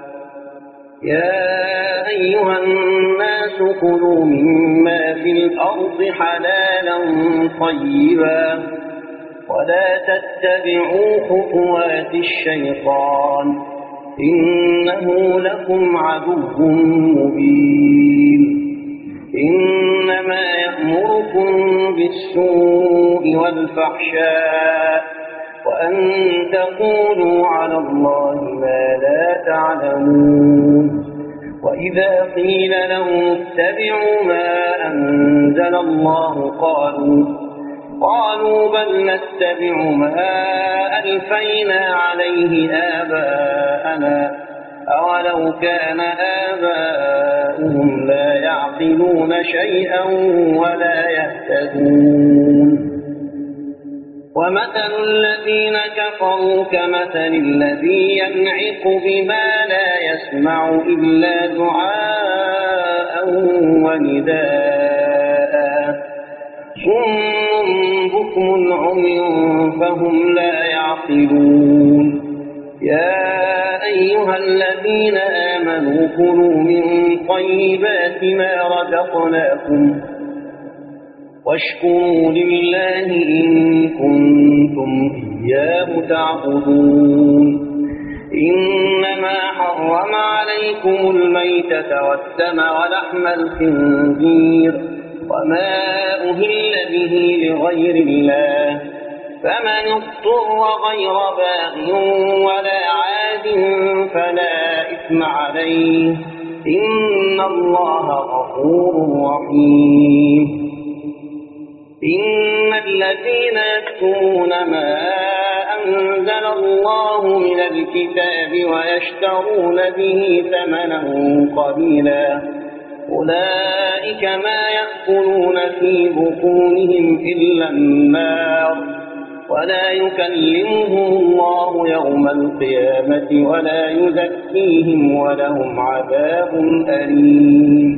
يا أيها الناس كلوا مما في الأرض حلالا طيبا ولا تتبعوا خطوات الشيطان إنه لكم عدو مبين إنما يأمركم بالسوء والفحشاء وأن تقولوا على الله ما لا تعلمون وإذا قيل لهم اتبعوا ما أنزل الله قالوا قالوا بل نتبع ما ألفينا عليه آباءنا أولو كان آباؤهم لا يعقلون شيئا ولا يهتدون ومثل الذين كفروا كمثل الذي ينعق بما لا يسمع إلا دعاء ونداء صم بكم عمي فهم لا يعقلون يا أيها الذين آمنوا كلوا من طيبات ما رزقناكم واشكروا لله إن كنتم إياه تعبدون إنما حرم عليكم الميتة والدم ولحم الخنزير وما أهل به لغير الله فمن اضطر غير باغ ولا عاد فلا إثم عليه إن الله غفور رحيم إن الذين يكتمون ما أنزل الله من الكتاب ويشترون به ثمنا قليلا أولئك ما يأكلون في بطونهم إلا النار ولا يكلمهم الله يوم القيامة ولا يزكيهم ولهم عذاب أليم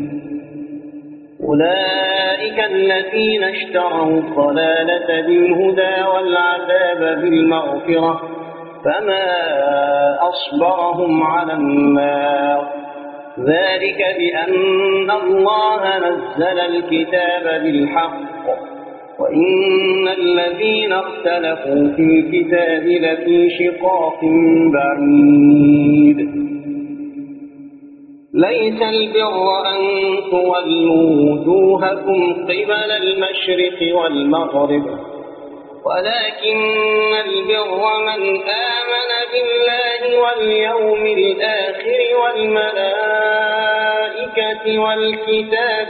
أولئك الذين اشتروا الضلالة بالهدى والعذاب بالمغفرة فما أصبرهم على النار ذلك بأن الله نزل الكتاب بالحق وإن الذين اختلفوا في الكتاب لفي شقاق بعيد ليس البر أن تولوا وجوهكم قبل المشرق والمغرب ولكن البر من آمن بالله واليوم الآخر والملائكة والكتاب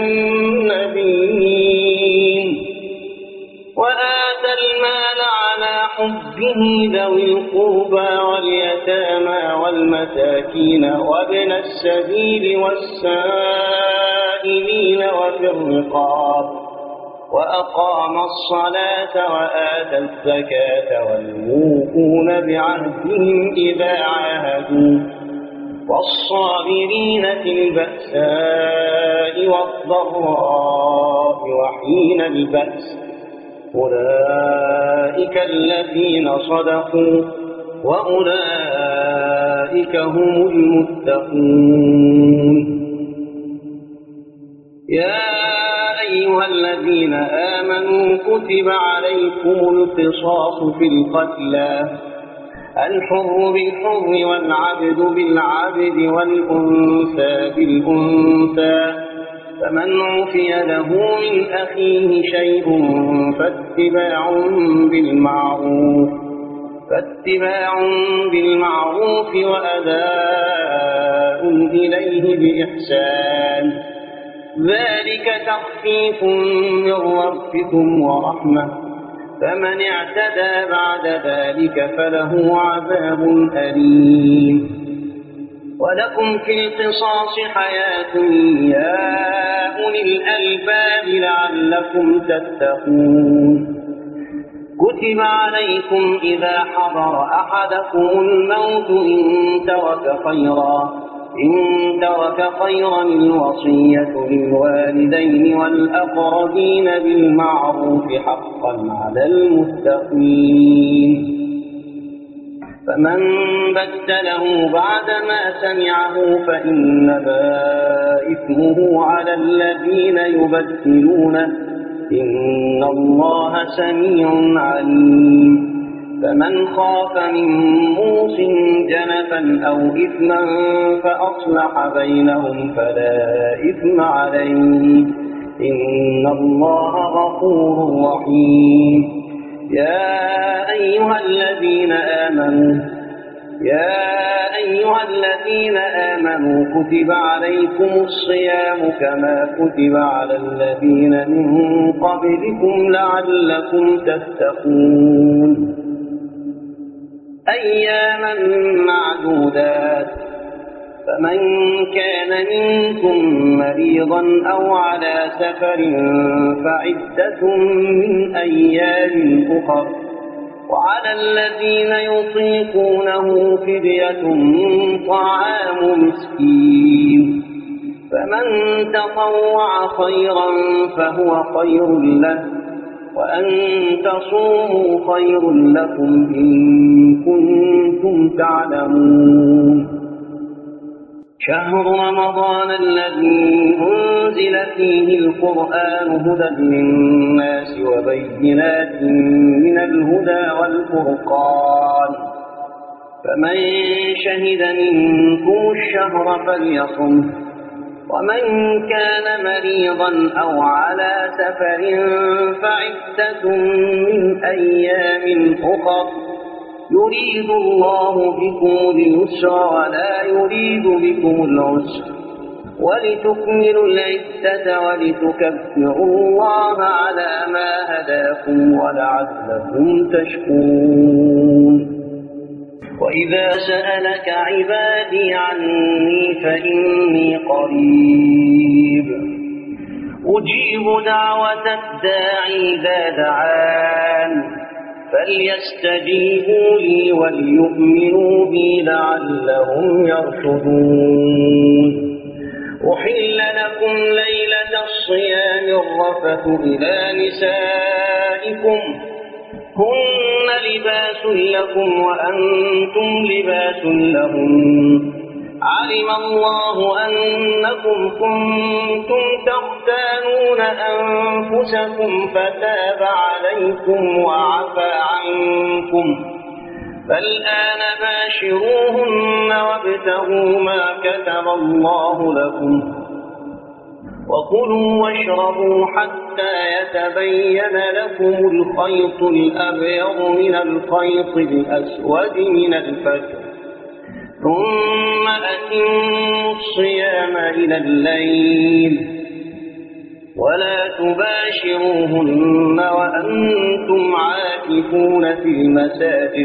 والنبيين وآتى المال على حبه ذوي القربى واليتامى والمساكين وابن السبيل والسائلين وفي الرقاب وأقام الصلاة وآتى الزكاة والموفون بعهدهم إذا عاهدوا والصابرين في البأساء والضراء وحين البأس أولئك الذين صدقوا وأولئك هم المتقون يا أيها الذين آمنوا كتب عليكم القصاص في القتلى الحر بالحر والعبد بالعبد والأنثى بالأنثى فمن عفي له من أخيه شيء فاتباع بالمعروف فاتباع بالمعروف وأداء إليه بإحسان ذلك تخفيف من ربكم ورحمة فمن اعتدى بعد ذلك فله عذاب أليم ولكم في القصاص حياة يا أولي الألباب لعلكم تتقون كتب عليكم إذا حضر أحدكم الموت إن ترك خيرا إن ترك خيرا الوصية للوالدين والأقربين بالمعروف حقا على المتقين فمن بدله بعدما سمعه فإنما إثمه على الذين يبدلونه إن الله سميع عليم فمن خاف من موص جنفا أو إثما فأصلح بينهم فلا إثم عليه إن الله غفور رحيم يا أيها الذين آمنوا يا أيها الذين آمنوا كتب عليكم الصيام كما كتب على الذين من قبلكم لعلكم تتقون أياما معدودات فمن كان منكم مريضا أو على سفر فعدة من أيام أخر وعلى الذين يطيقونه فدية طعام مسكين فمن تطوع خيرا فهو خير له وأن تصوموا خير لكم إن كنتم تعلمون شهر رمضان الذي أنزل فيه القرآن هدى للناس وبينات من الهدى والفرقان فمن شهد منكم الشهر فليصمه ومن كان مريضا أو على سفر فعدة من أيام أخر يريد الله بكم اليسر ولا يريد بكم العسر ولتكملوا العدة ولتكبروا الله على ما هداكم ولعلكم تشكرون وإذا سألك عبادي عني فإني قريب أجيب دعوة الداعي إذا دعان فليستجيبوا لي وليؤمنوا بي لعلهم يرشدون أحل لكم ليلة الصيام الرفث إلى نسائكم هن لباس لكم وأنتم لباس لهم علم الله أنكم كنتم تختانون أنفسكم فتاب عليكم وعفى عنكم فالآن باشروهن وابتغوا ما كتب الله لكم وكلوا واشربوا حتى يتبين لكم الخيط الأبيض من الخيط الأسود من الفجر ثم أتموا الصيام إلى الليل ولا تباشروهن وأنتم عاكفون في المساجد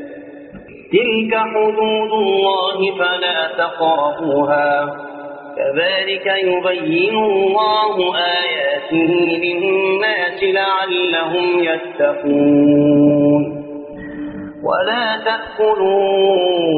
تلك حدود الله فلا تقربوها كذلك يبين الله آياته للناس لعلهم يتقون ولا تأكلوا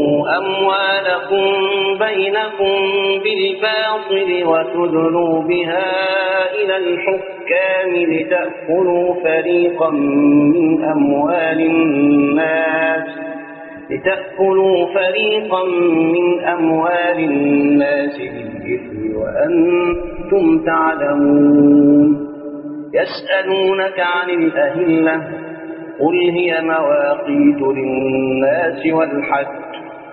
أموالكم بينكم بالباطل وتدلوا بها إلى الحكام لتأكلوا فريقا من أموال الناس لتأكلوا فريقا من أموال الناس بالإثم وأنتم تعلمون يسألونك عن الأهلة قل هي مواقيت للناس والحج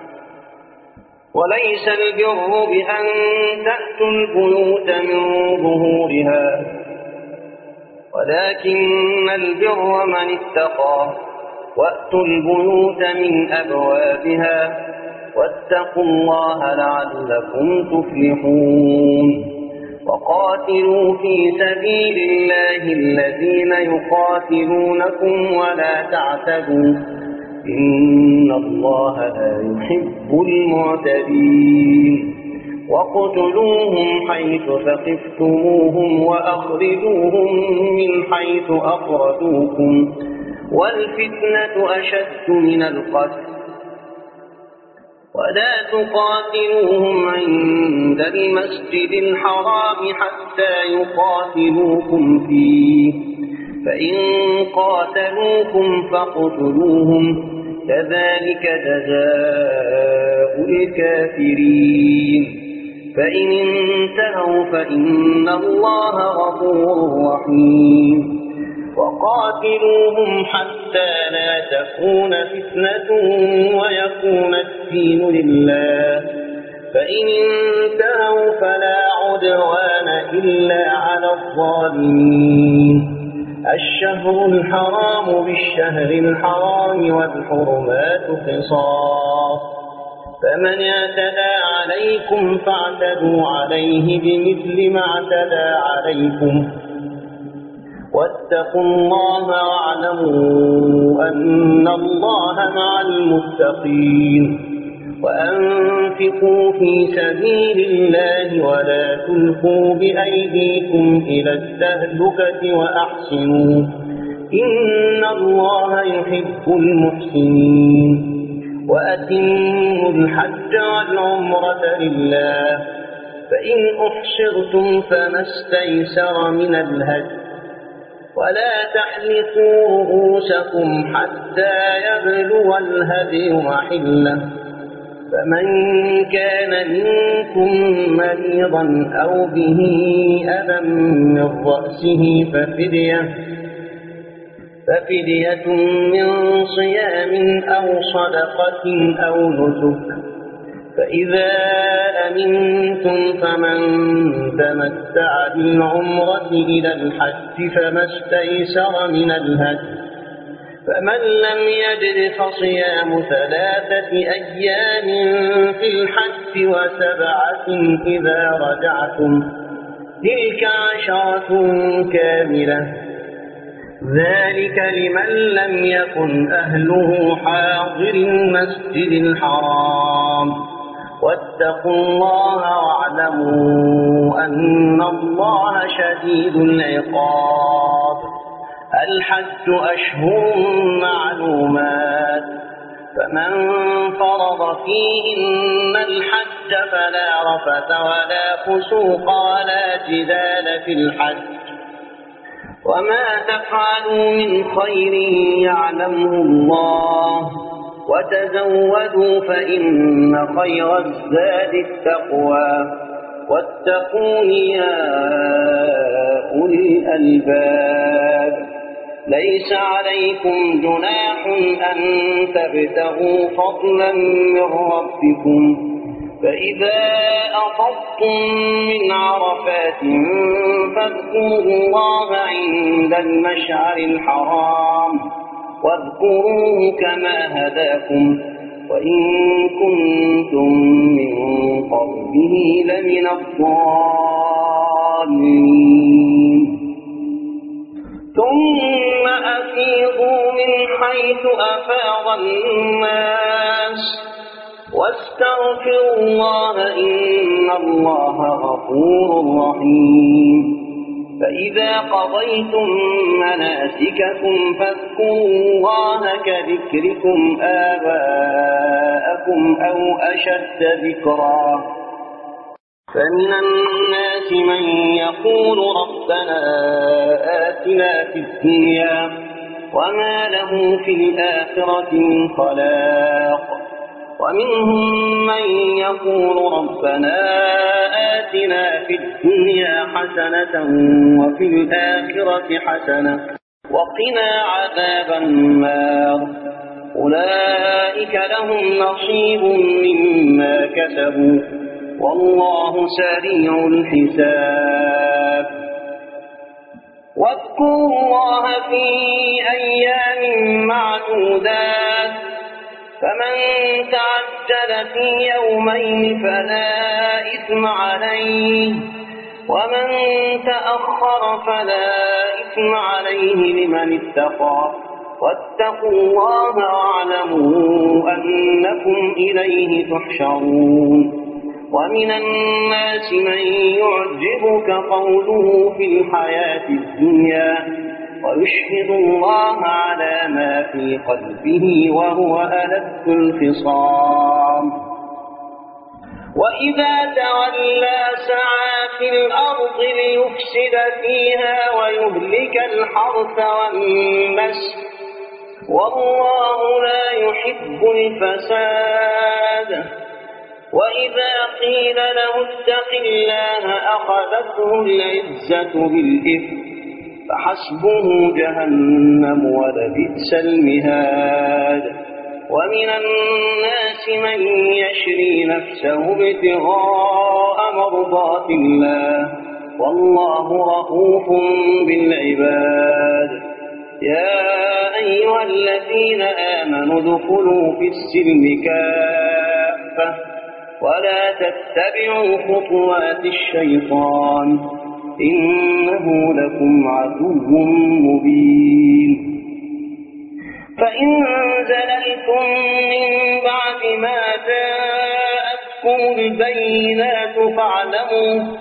وليس البر بأن تأتوا البيوت من ظهورها ولكن البر من اتقى وأتوا البيوت من أبوابها واتقوا الله لعلكم تفلحون وقاتلوا في سبيل الله الذين يقاتلونكم ولا تعتدوا إن الله لا يحب المعتدين واقتلوهم حيث ثقفتموهم وأخرجوهم من حيث أخرجوكم والفتنة أشد من القتل ولا تقاتلوهم عند المسجد الحرام حتى يقاتلوكم فيه فإن قاتلوكم فاقتلوهم كذلك جزاء الكافرين فإن انتهوا فإن الله غفور رحيم وقاتلوهم حتى لا تكون فتنة ويكون الدين لله فإن انتهوا فلا عدوان إلا على الظالمين الشهر الحرام بالشهر الحرام والحرمات قصاص فمن اعتدى عليكم فاعتدوا عليه بمثل ما اعتدى عليكم واتقوا الله واعلموا أن الله مع المتقين وأنفقوا في سبيل الله ولا تلقوا بأيديكم إلى التهلكة وأحسنوا إن الله يحب المحسنين وأتموا الحج والعمرة لله فإن أحصرتم فما استيسر من الهدي ولا تحلقوا رؤوسكم حتى يبلغ الهدي محله فمن كان منكم مريضا أو به أذى من رأسه ففدية ففدية من صيام أو صدقة أو نسك فإذا أمنتم فمن تمتع بالعمرة إلى الحج فما استيسر من الهدي فمن لم يجد فصيام ثلاثة أيام في الحج وسبعة إذا رجعتم تلك عشرة كاملة ذلك لمن لم يكن أهله حاضر المسجد الحرام واتقوا الله واعلموا أن الله شديد العقاب الحج أشهر معلومات فمن فرض فيهن الحج فلا رفث ولا فسوق ولا جدال في الحج وما تفعلوا من خير يعلمه الله وتزودوا فإن خير الزاد التقوى واتقون يا أولي الألباب ليس عليكم جناح أن تبتغوا فضلا من ربكم فإذا أفضتم من عرفات فاذكروا الله عند المشعر الحرام واذكروه كما هداكم وإن كنتم من قبله لمن الضالين ثم أفيضوا من حيث أفاض الناس واستغفروا الله إن الله غفور رحيم فإذا قضيتم مناسككم فاذكروا الله كذكركم آباءكم أو أشد ذكرا فمن الناس من يقول ربنا آتنا في الدنيا وما له في الآخرة من خلاق ومنهم من يقول ربنا آتنا في الدنيا حسنة وفي الآخرة حسنة وقنا عذاب النار أولئك لهم نصيب مما كسبوا والله سريع الحساب واذكروا الله في أيام معدودات فمن تعجل في يومين فلا إثم عليه ومن تأخر فلا إثم عليه لمن اتقى واتقوا الله واعلموا أنكم إليه تحشرون ومن الناس من يعجبك قوله في الحياة الدنيا ويشهد الله على ما في قلبه وهو ألد الخصام وإذا تولى سعى في الأرض ليفسد فيها ويهلك الحرث والنسل والله لا يحب الفساد وإذا قيل له اتق الله أخذته العزة بالإثم فحسبه جهنم ولبئس المهاد ومن الناس من يشري نفسه ابتغاء مرضات الله والله رؤوف بالعباد يا أيها الذين آمنوا ادخلوا في السلم كافة ولا تتبعوا خطوات الشيطان إنه لكم عدو مبين فإن زللتم من بعد ما جاءتكم البينات فاعلموا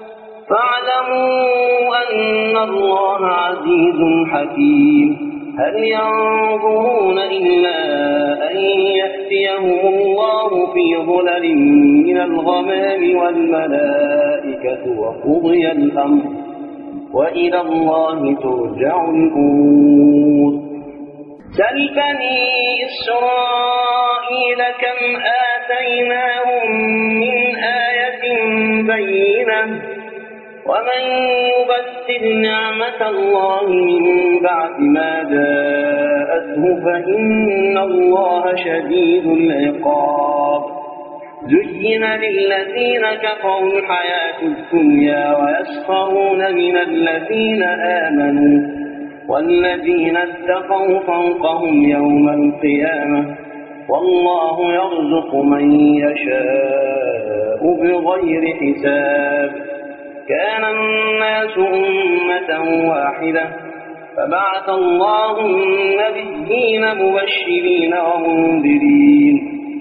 فاعلموا أن الله عزيز حكيم هل ينظرون إلا أن يأتيهم الله في ظلل من الغمام والملائكة وقضي الأمر وإلى الله ترجع الأمور سل بني إسرائيل كم آتيناهم من آية بينة ومن يبدل نعمة الله من بعد ما جاءته فإن الله شديد العقاب زين للذين كفروا الحياة الدنيا ويسخرون من الذين آمنوا والذين اتقوا فوقهم يوم القيامة والله يرزق من يشاء بغير حساب كان الناس أمة واحدة فبعث الله النبيين مبشرين ومنذرين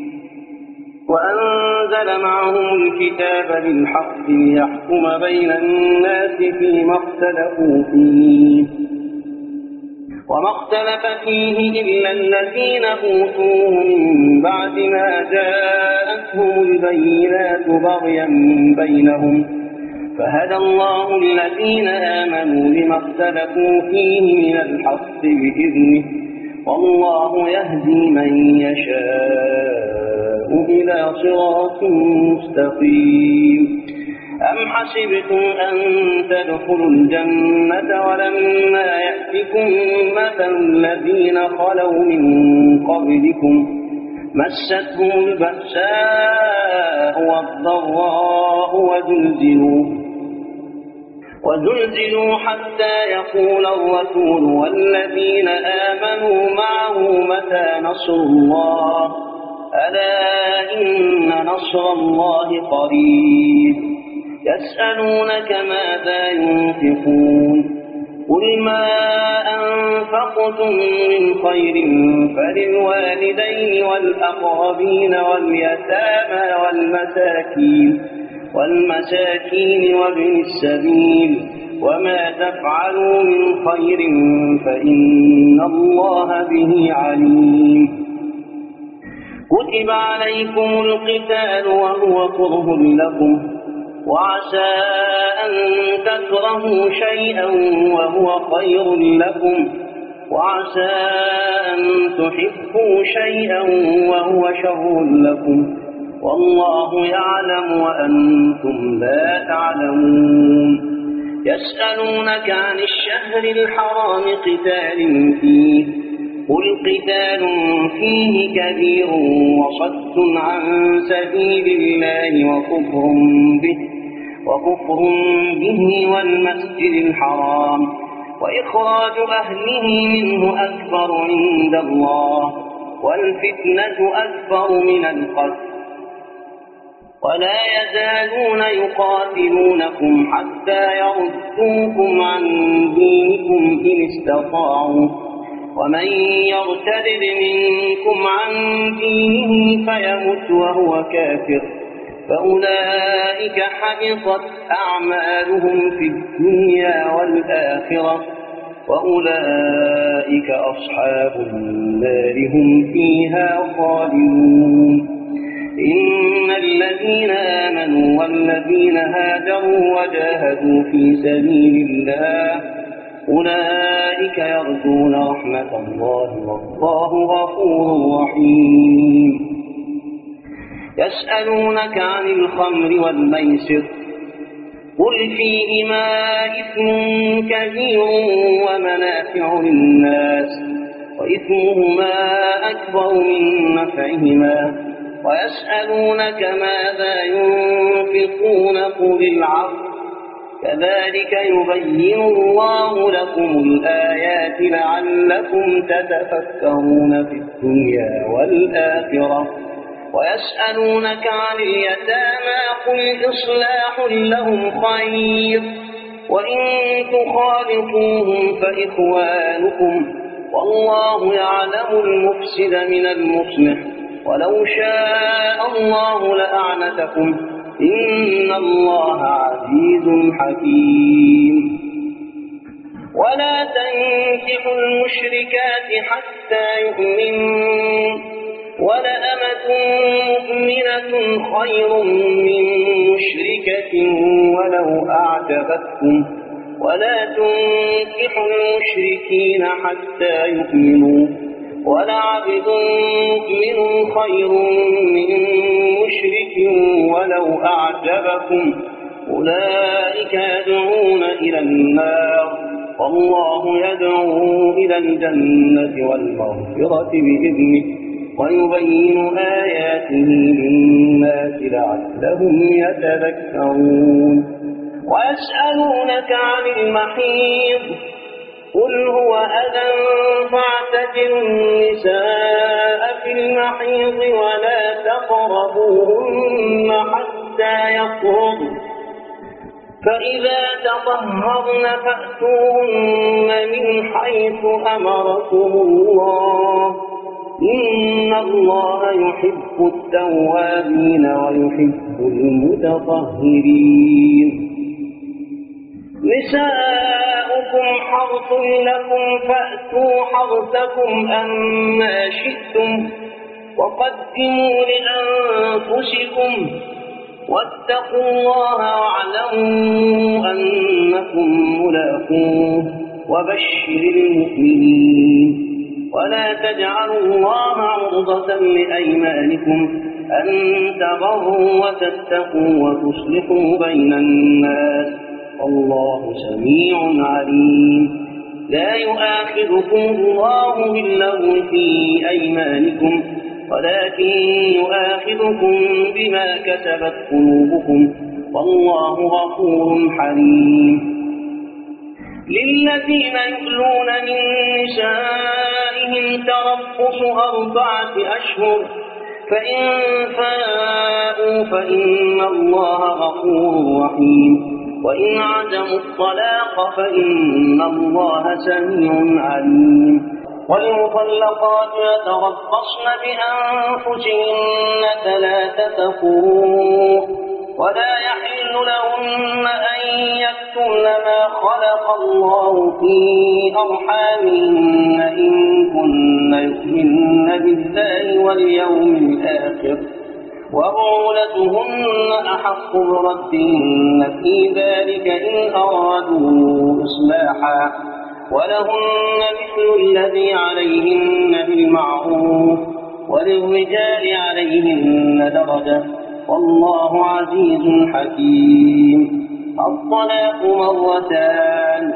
وأنزل معهم الكتاب بالحق ليحكم بين الناس فيما اختلفوا فيه وما اختلف فيه إلا الذين أوتوه من بعد ما جاءتهم البينات بغيا بينهم فهدى الله الذين آمنوا لما اختلفوا فيه من الحق بإذنه والله يهدي من يشاء إلى صراط مستقيم أم حسبتم أن تدخلوا الجنة ولما يأتكم مثل الذين خلوا من قبلكم مستهم البأساء والضراء وزلزلوا وزلزلوا حتى يقول الرسول والذين آمنوا معه متى نصر الله ألا إن نصر الله قريب يسألونك ماذا ينفقون قل ما أنفقتم من خير فللوالدين والأقربين واليتامى والمساكين والمساكين وابن السبيل وما تفعلوا من خير فإن الله به عليم كتب عليكم القتال وهو كره لكم وعسى أن تكرهوا شيئا وهو خير لكم وعسى أن تحبوا شيئا وهو شر لكم والله يعلم وأنتم لا تعلمون. يسألونك عن الشهر الحرام قتال فيه قل قتال فيه كبير وصد عن سبيل الله وكفر به, وكفر به والمسجد الحرام وإخراج أهله منه أكبر عند الله والفتنة أكبر من القتل ولا يزالون يقاتلونكم حتى يردوكم عن دينكم إن استطاعوا ومن يرتد منكم عن دينه فيمت وهو كافر فأولئك حبطت أعمالهم في الدنيا والآخرة وأولئك أصحاب النار هم فيها خالدون. إن الذين آمنوا والذين هاجروا وجاهدوا في سبيل الله أولئك يرجون رحمة الله والله غفور رحيم. يسألونك عن الخمر والميسر قل فيهما إثم كبير ومنافع للناس وإثمهما أكبر من نفعهما ويسألونك ماذا ينفقون قل العفو كذلك يبين الله لكم الآيات لعلكم تتفكرون في الدنيا والآخرة. ويسألونك عن اليتامى قل إصلاح لهم خير وإن تخالطوهم فإخوانكم والله يعلم المفسد من المصلح ولو شاء الله لأعنتكم إن الله عزيز حكيم. ولا تنكحوا المشركات حتى يؤمنوا ولأمة مؤمنة خير من مشركة ولو أعجبتكم ولا تنكحوا المشركين حتى يؤمنوا ولعبد مؤمن خير من مشرك ولو أعجبكم أولئك يدعون إلى النار والله يدعو إلى الجنة والمغفرة بإذنه ويبين آياته للناس لعلهم يتذكرون. ويسألونك عن المحيض قل هو أذى فاعتزلوا النساء في المحيض ولا تقربوهن حتى يطهرن فإذا تطهرن فأتوهن من حيث أمركم الله إن الله يحب التوابين ويحب المتطهرين. نساؤكم حرث لكم فأتوا حرثكم أما شئتم وقدموا لأنفسكم واتقوا الله واعلموا أنكم ملاقوه وبشر المؤمنين. ولا تجعلوا الله عرضة لأيمانكم أن تبروا وتتقوا وتصلحوا بين الناس والله سميع عليم. لا يؤاخذكم الله باللغو في أيمانكم ولكن يؤاخذكم بما كسبت قلوبكم والله غفور حليم. للذين يؤلون من نسائهم تربص أربعة أشهر فإن فاءوا فإن الله غفور رحيم وإن عزموا الطلاق فإن الله سميع عليم. والمطلقات يتربصن بأنفسهن ثلاثة قروء ولا يحل لهن أن يكتمن ما خلق الله في أرحامهن إن كن يؤمن بالله واليوم الآخر وبعولتهن أحق بردهن في ذلك إن أرادوا إصلاحا ولهن مثل الذي عليهن بالمعروف وللرجال عليهن درجة والله عزيز حكيم. الطلاق مرتان،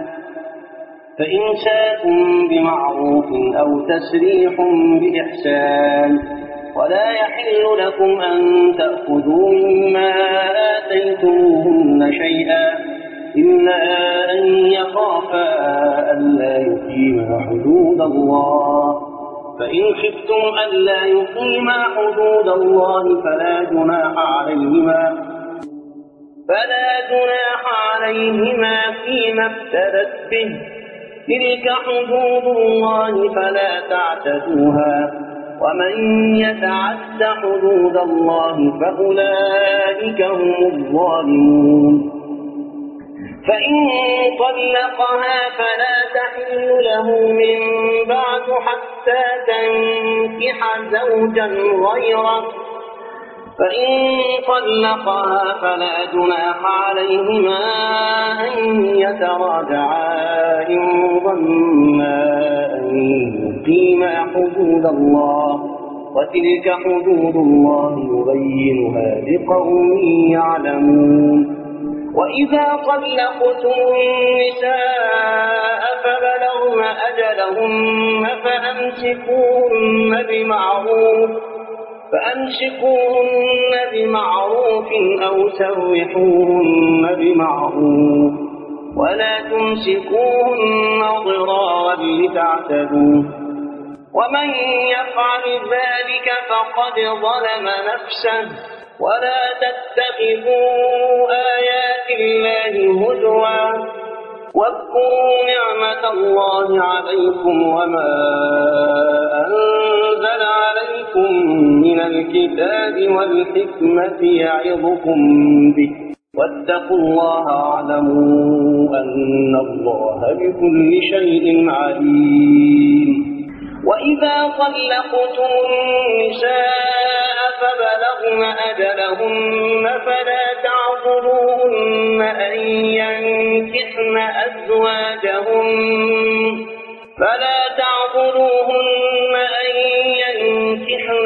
فإمساك بمعروف أو تسريح بإحسان. ولا يحل لكم أن تأخذوا مما آتيتموهن شيئا إلا أن يخافا ألا يقيما حدود الله، فإن خفتم ألا يقيما حدود الله فلا جناح عليهما فلا جناح عليهما فيما افتدت به، تلك حدود الله فلا تعتدوها، ومن يتعد حدود الله فأولئك هم الظالمون. فإن طلقها فلا تحل له من بعد حتى تنكح زوجا غيره، فإن طلقها فلا جناح عليهما أن يتراجعا إن ظنا أن يقيما حدود الله، وتلك حدود الله يبينها لقوم يعلمون. وإذا طلقتم النساء فبلغن أجلهن فأمسكوهن بمعروف فأمسكوهن بمعروف أو سرحوهن بمعروف، ولا تمسكوهن ضرارا لتعتدوا، ومن يفعل ذلك فقد ظلم نفسه. ولا تتخذوا آيات الله هزوا، واذكروا نعمة الله عليكم وما أنزل عليكم من الكتاب والحكمة يعظكم به، واتقوا الله واعلموا أن الله بكل شيء عليم. وإذا طلقتم النساء فبلغن أجلهن فلا تعضلوهن أن ينكحن أزواجهن فلا تعضلوهن أن ينكحن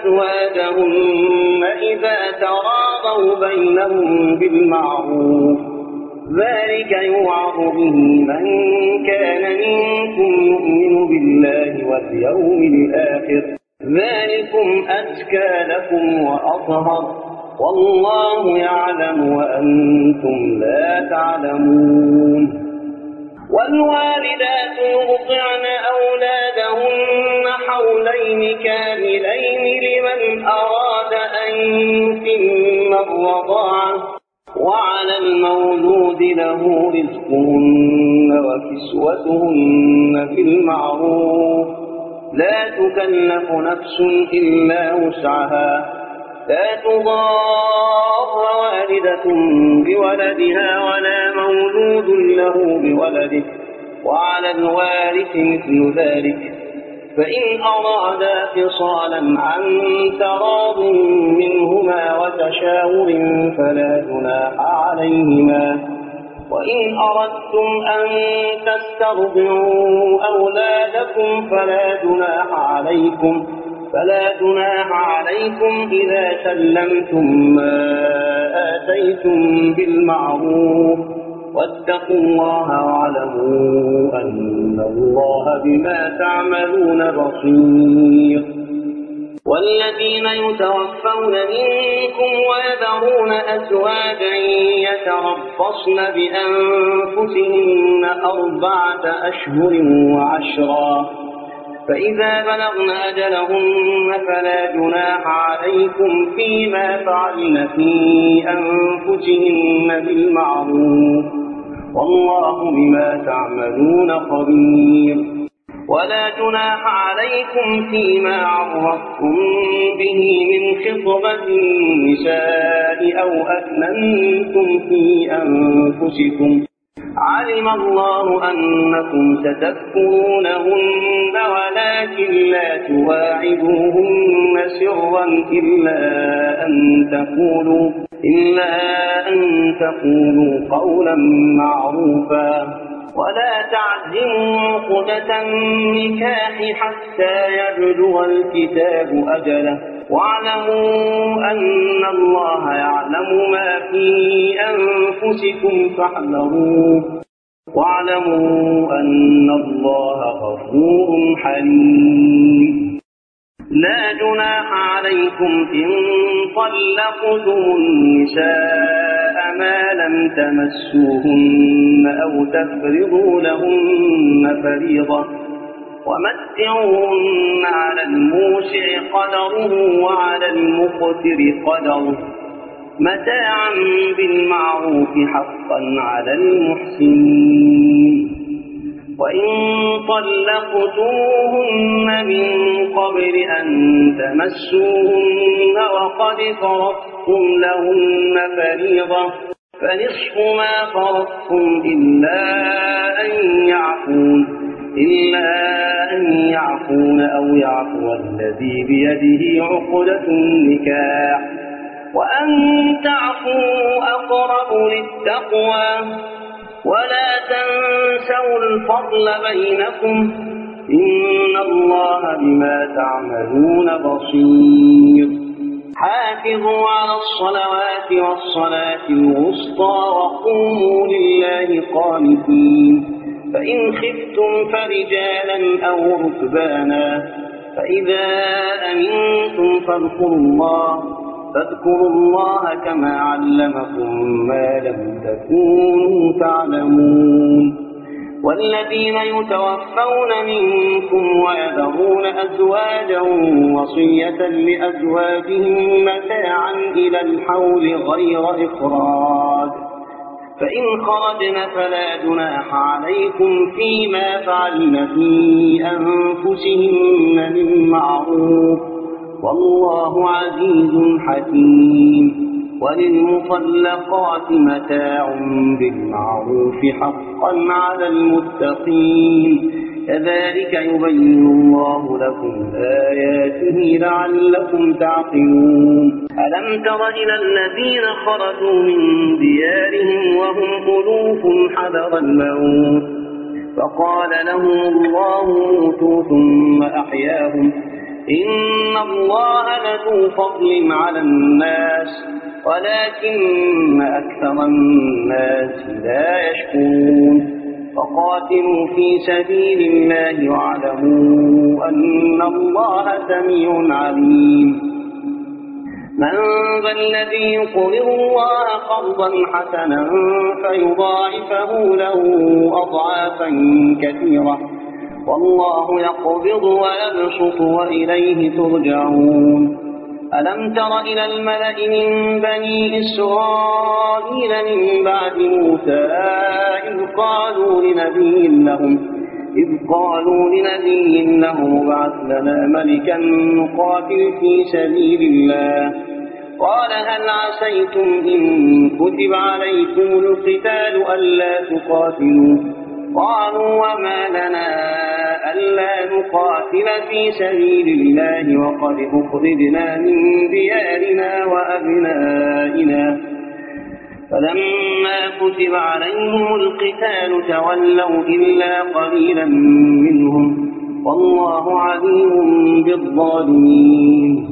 أزواجهن إذا تراضوا بينهم بالمعروف، ذلك يوعظ به من كان منكم يؤمن بالله واليوم الآخر، ذلكم أزكى لكم وأطهر، والله يعلم وأنتم لا تعلمون. والوالدات يرضعن أولادهن حولين كاملين لمن أراد أن يتم الرضاعة، وعلى المولود له رزقهن وكسوتهن في المعروف، لا تكلف نفس إلا وسعها، لا تضار والدة بولدها ولا مولود له بولده، وعلى الوارث مثل ذلك، فإن أرادا فصالا عن تراض منهما وتشاور فلا جناح عليهما. وإن أردتم أن تسترضعوا أولادكم فلا جناح عليكم فلا جناح عليكم إذا سلمتم ما آتيتم بالمعروف، واتقوا الله واعلموا أن الله بما تعملون بصير. والذين يتوفون منكم ويذرون أزواجا يتربصن بأنفسهن أربعة أشهر وعشرا، فإذا بلغن أجلهن فلا جناح عليكم فيما فعلن في أنفسهن بالمعروف، والله بما تعملون خبير. ولا جناح عليكم فيما عرفتم به من خطبة النساء أو أكننتم في أنفسكم، علم الله أنكم ستذكرونهن ولكن لا تواعدوهن سرا إلا أن تقولوا إلا أن تقولوا قولا معروفا، ولا تعزموا عقدة النكاح حتى يبلغ الكتاب أجله واعلموا أن الله يعلم ما في أنفسكم فاحذروه واعلموا أن الله غفور حليم. لا جناح عليكم إن طلقتم النساء ما لم تمسوهن أو تفرضوا لهن فريضة ومتعوهن على الموسع قدره وعلى المقتر قدره متاعا بالمعروف حقا على المحسنين. وإن طلقتموهن من قبل أن تمسوهن وقد فرضتم لهن فريضة فنصف ما فرضتم إلا أن يعفون إلا أن يعفون أو يعفو الذي بيده عقدة النكاح وأن تعفوا أقرب للتقوى ولا تنسوا الفضل بينكم إن الله بما تعملون بصير. حافظوا على الصلوات والصلاة الوسطى وقوموا لله قانتين. فإن خفتم فرجالا أو ركبانا فإذا أمنتم فاذكروا الله فاذكروا الله كما علمكم ما لم تكونوا تعلمون. والذين يتوفون منكم ويذرون أزواجا وصية لأزواجهم متاعا إلى الحول غير إخراج فإن خرجن فلا جناح عليكم فيما فعلن في أنفسهن من معروف والله عزيز حكيم. وللمطلقات متاع بالمعروف حقا على المتقين كذلك يبين الله لكم آياته لعلكم تعقلون. ألم تر إلى الذين خرجوا من ديارهم وهم ألوف حذر الموت فقال لهم الله موتوا ثم أحياهم إن الله لذو فضل على الناس ولكن أكثر الناس لا يشكرون. فقاتلوا في سبيل الله واعلموا أن الله سميع عليم. من ذا الذي يقرض الله قرضا حسنا فيضاعفه له أضعافا كثيرة والله يقبض ويبسط وإليه ترجعون. ألم تر إلى الملأ من بني إسرائيل من بعد موسى إذ قالوا لنبي لهم إذ قالوا لنبي لهم ابعث لنا ملكا نقاتل في سبيل الله قال هل عسيتم إن كتب عليكم القتال ألا تقاتلوا قالوا وما لنا ألا نقاتل في سبيل الله وقد أخرجنا من ديارنا وأبنائنا فلما كتب عليهم القتال تولوا إلا قليلا منهم والله عليم بالظالمين.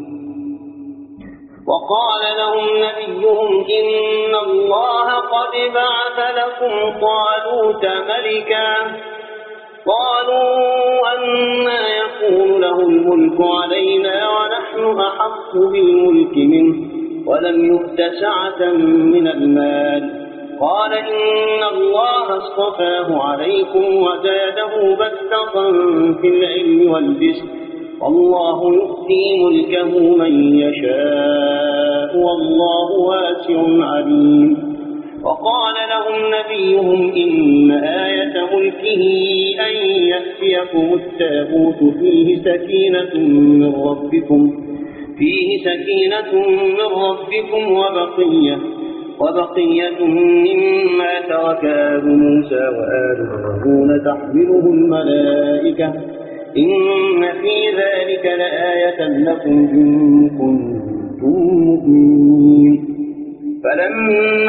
وقال لهم نبيهم إن الله قد بعث لكم طالوت ملكا قالوا أنى يكون له الملك علينا ونحن أحق بالملك منه ولم يؤت سعة من المال قال إن الله اصطفاه عليكم وزاده بسطة في العلم والجسم والله يؤتي ملكه من يشاء والله واسع عليم. وقال لهم نبيهم إن آية ملكه أن يأتيكم التابوت فيه سكينة من ربكم فيه سكينة من ربكم وبقية وبقية مما ترك آل موسى وآل هارون تحمله الملائكة إن في ذلك لآية لكم إن كنتم مؤمنين. فلما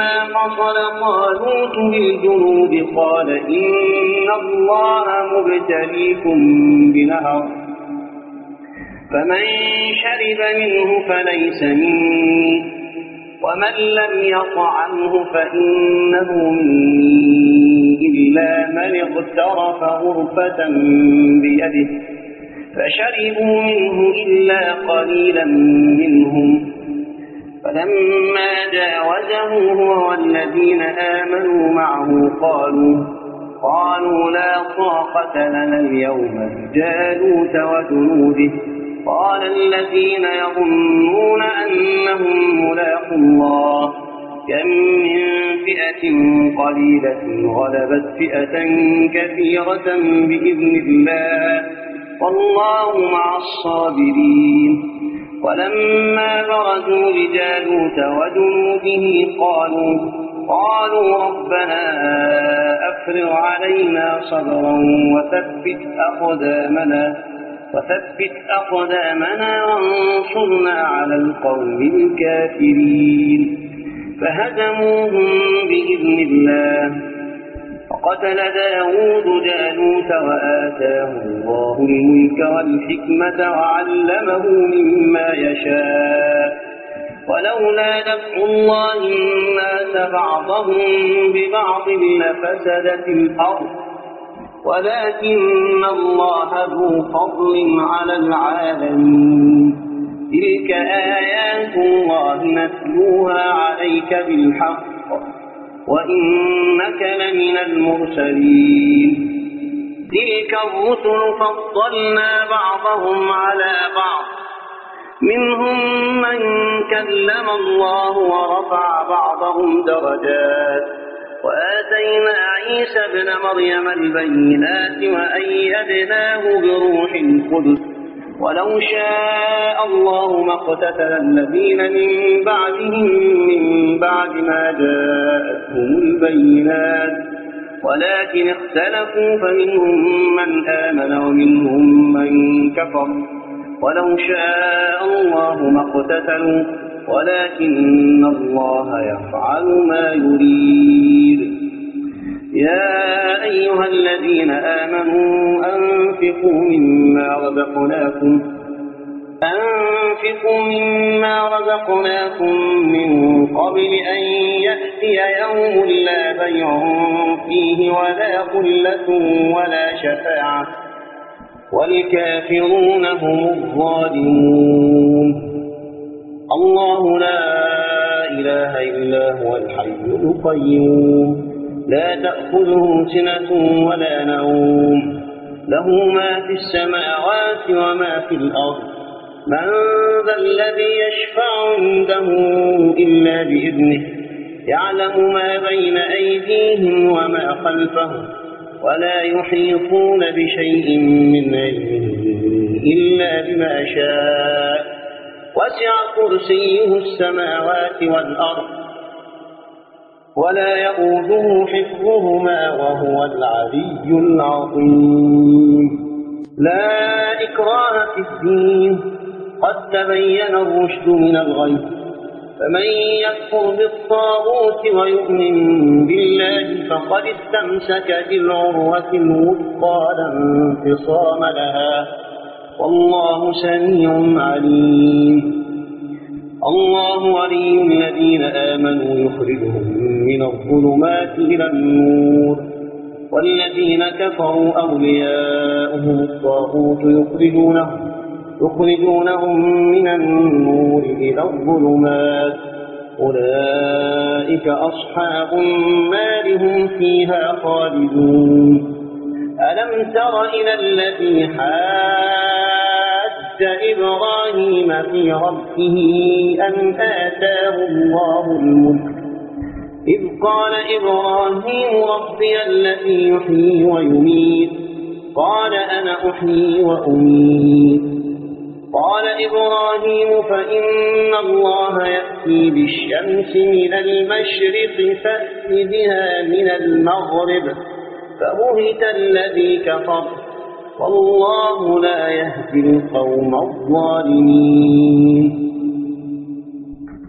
فصل طالوت بالجنود قال إن الله مبتليكم بنهر فمن شرب منه فليس مني ومن لم يطعمه فإنه مني إلا من اغترف غرفة بيده فشربوا منه إلا قليلا منهم فلما جاوزه هو والذين آمنوا معه قالوا قالوا لا طاقة لنا اليوم بجالوت وجنوده قال الذين يظنون أنهم ملاقو الله كم من فئة قليلة غلبت فئة كثيرة بإذن الله والله مع الصابرين ولما برزوا لجالوت وجنوده قالوا قالوا ربنا أفرغ علينا صبرا وثبت أقدامنا وثبت أقدامنا وانصرنا على القوم الكافرين فهزموهم بإذن الله وقتل داود جالوت وآتاه الله الملك والحكمة وعلمه مما يشاء ولولا دفع الله الناس بعضهم ببعض لفسدت الأرض ولكن الله ذو فضل على العالمين تلك آيات الله نتلوها عليك بالحق وإنك لمن المرسلين تلك الرسل فضلنا بعضهم على بعض منهم من كلم الله ورفع بعضهم درجات وآتينا عيسى ابن مريم البينات وأيدناه بروح القدس ولو شاء الله ما اقتتل الذين من بعدهم من بعد ما جاءتهم البينات ولكن اختلفوا فمنهم من آمن ومنهم من كفر ولو شاء الله ما اقتتلوا ولكن الله يفعل ما يريد يا أيها الذين آمنوا أنفقوا مما رزقناكم أنفقوا مما رزقناكم من قبل أن يأتي يوم لا بيع فيه ولا خلة ولا شفاعة والكافرون هم الظالمون الله لا إله إلا هو الحي القيوم لا تأخذه سنة ولا نوم له ما في السماوات وما في الأرض من ذا الذي يشفع عنده إلا بإذنه يعلم ما بين أيديهم وما خلفهم ولا يحيطون بشيء من علمه إلا بما شاء وسع كرسيه السماوات والأرض ولا يؤوده حفظهما وهو العلي العظيم لا إكراه في الدين قد تبين الرشد من الغي فمن يكفر بالطاغوت ويؤمن بالله فقد استمسك بالعروة الوثقى لا انفصام لها والله سميع عليم الله ولي الذين آمنوا يخرجهم من الظلمات إلى النور والذين كفروا أولياؤهم الطاغوت يخرجونهم يخرجونهم من النور إلى الظلمات أولئك أصحاب النار هم فيها خالدون ألم تر إلى الذي حاج إبراهيم في ربه أن آتاه الله الملك إذ قال إبراهيم ربي الذي يحيي ويميت قال أنا أحيي وأميت قال إبراهيم فإن الله يأتي بالشمس من المشرق فأت بها من المغرب فبهت الذي كفر والله لا يهدي القوم الظالمين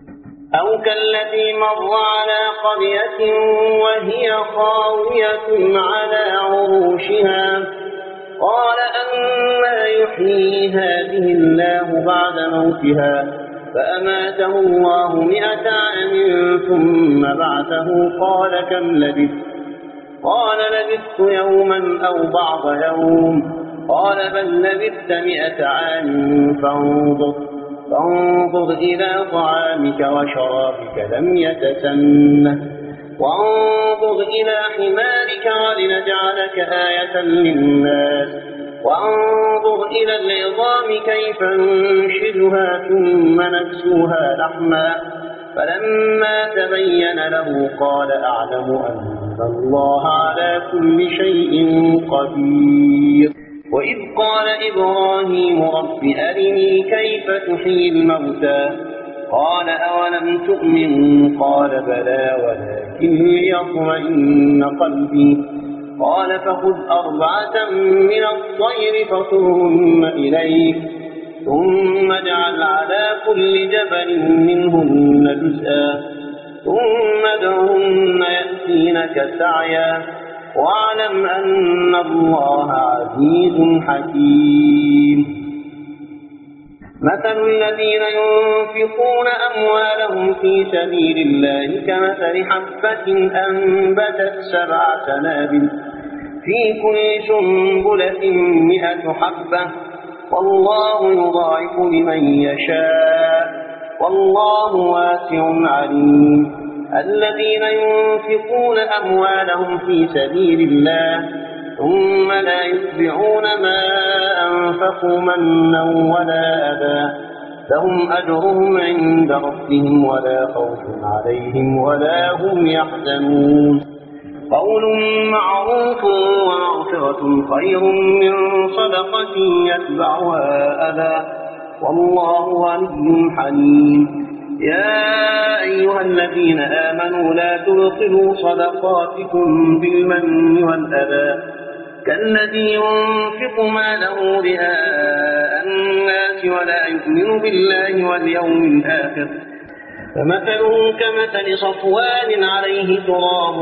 أو كالذي مر على قرية وهي خاوية على عروشها قال أنى يحيي هذه الله بعد موتها فأماته الله مئة عام ثم بعثه قال كم لبثت قال لبثت يوما أو بعض يوم قال بل لبثت مئة عام فانظر فانظر إلى طعامك وشرابك لم يتسنه وانظر إلى حمارك ولنجعلك آية للناس وانظر إلى العظام كيف ننشدها ثم نكسوها لحما فلما تبين له قال أعلم أن الله على كل شيء قدير. وإذ قال إبراهيم رب أرني كيف تحيي الموتى قال أولم تؤمن قال بلى ولكن ليطمئن قلبي قال فخذ أربعة من الطير فصرهن إليك ثم اجعل على كل جبل منهن جزءا ثم ادعهن يأتينك سعيا واعلم أن الله عزيز حكيم. مثل الذين ينفقون أموالهم في سبيل الله كمثل حبة أنبتت سبع سنابل في كل سنبلة مئة حبة والله يضاعف لمن يشاء والله واسع عليم. الذين ينفقون أموالهم في سبيل الله ثم لا يتبعون ما أنفقوا منا ولا أذى لهم أجرهم عند ربهم ولا خوف عليهم ولا هم يحزنون. قول معروف ومغفرة خير من صدقة يتبعها أذى والله غني حليم. يا أيها الذين آمنوا لا تبطلوا صدقاتكم بالمن والأذى كالذي ينفق ماله رئاء الناس ولا يؤمن بالله واليوم الآخر فمثله كمثل صفوان عليه تراب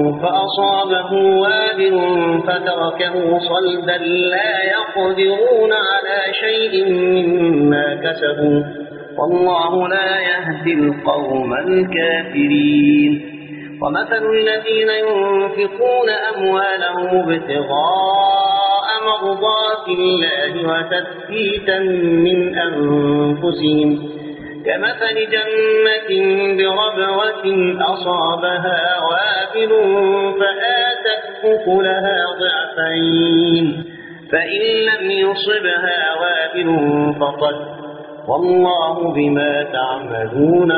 فأصابه وابل فتركه صلدا لا يقدرون على شيء مما كسبوا والله لا يهدي القوم الكافرين. ومثل الذين ينفقون أموالهم ابتغاء مرضات الله وتثبيتا من أنفسهم كمثل جنة بربوة أصابها وابل فآتت أكلها ضعفين فإن لم يصبها وابل فطل والله بما تعملون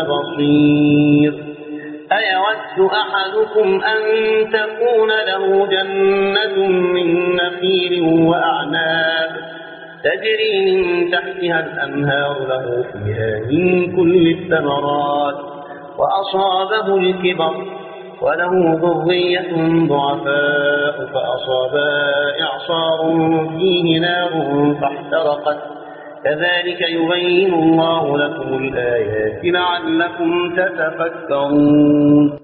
بصير. أيود أحدكم أن تكون له جنة من نخيل وأعناب تجري من تحتها الأنهار له فيها من كل الثمرات وأصابه الكبر وله ذرية ضعفاء فأصابها إعصار فيه نار فاحترقت كذلك يبين الله لكم الآيات لعلكم تتفكرون.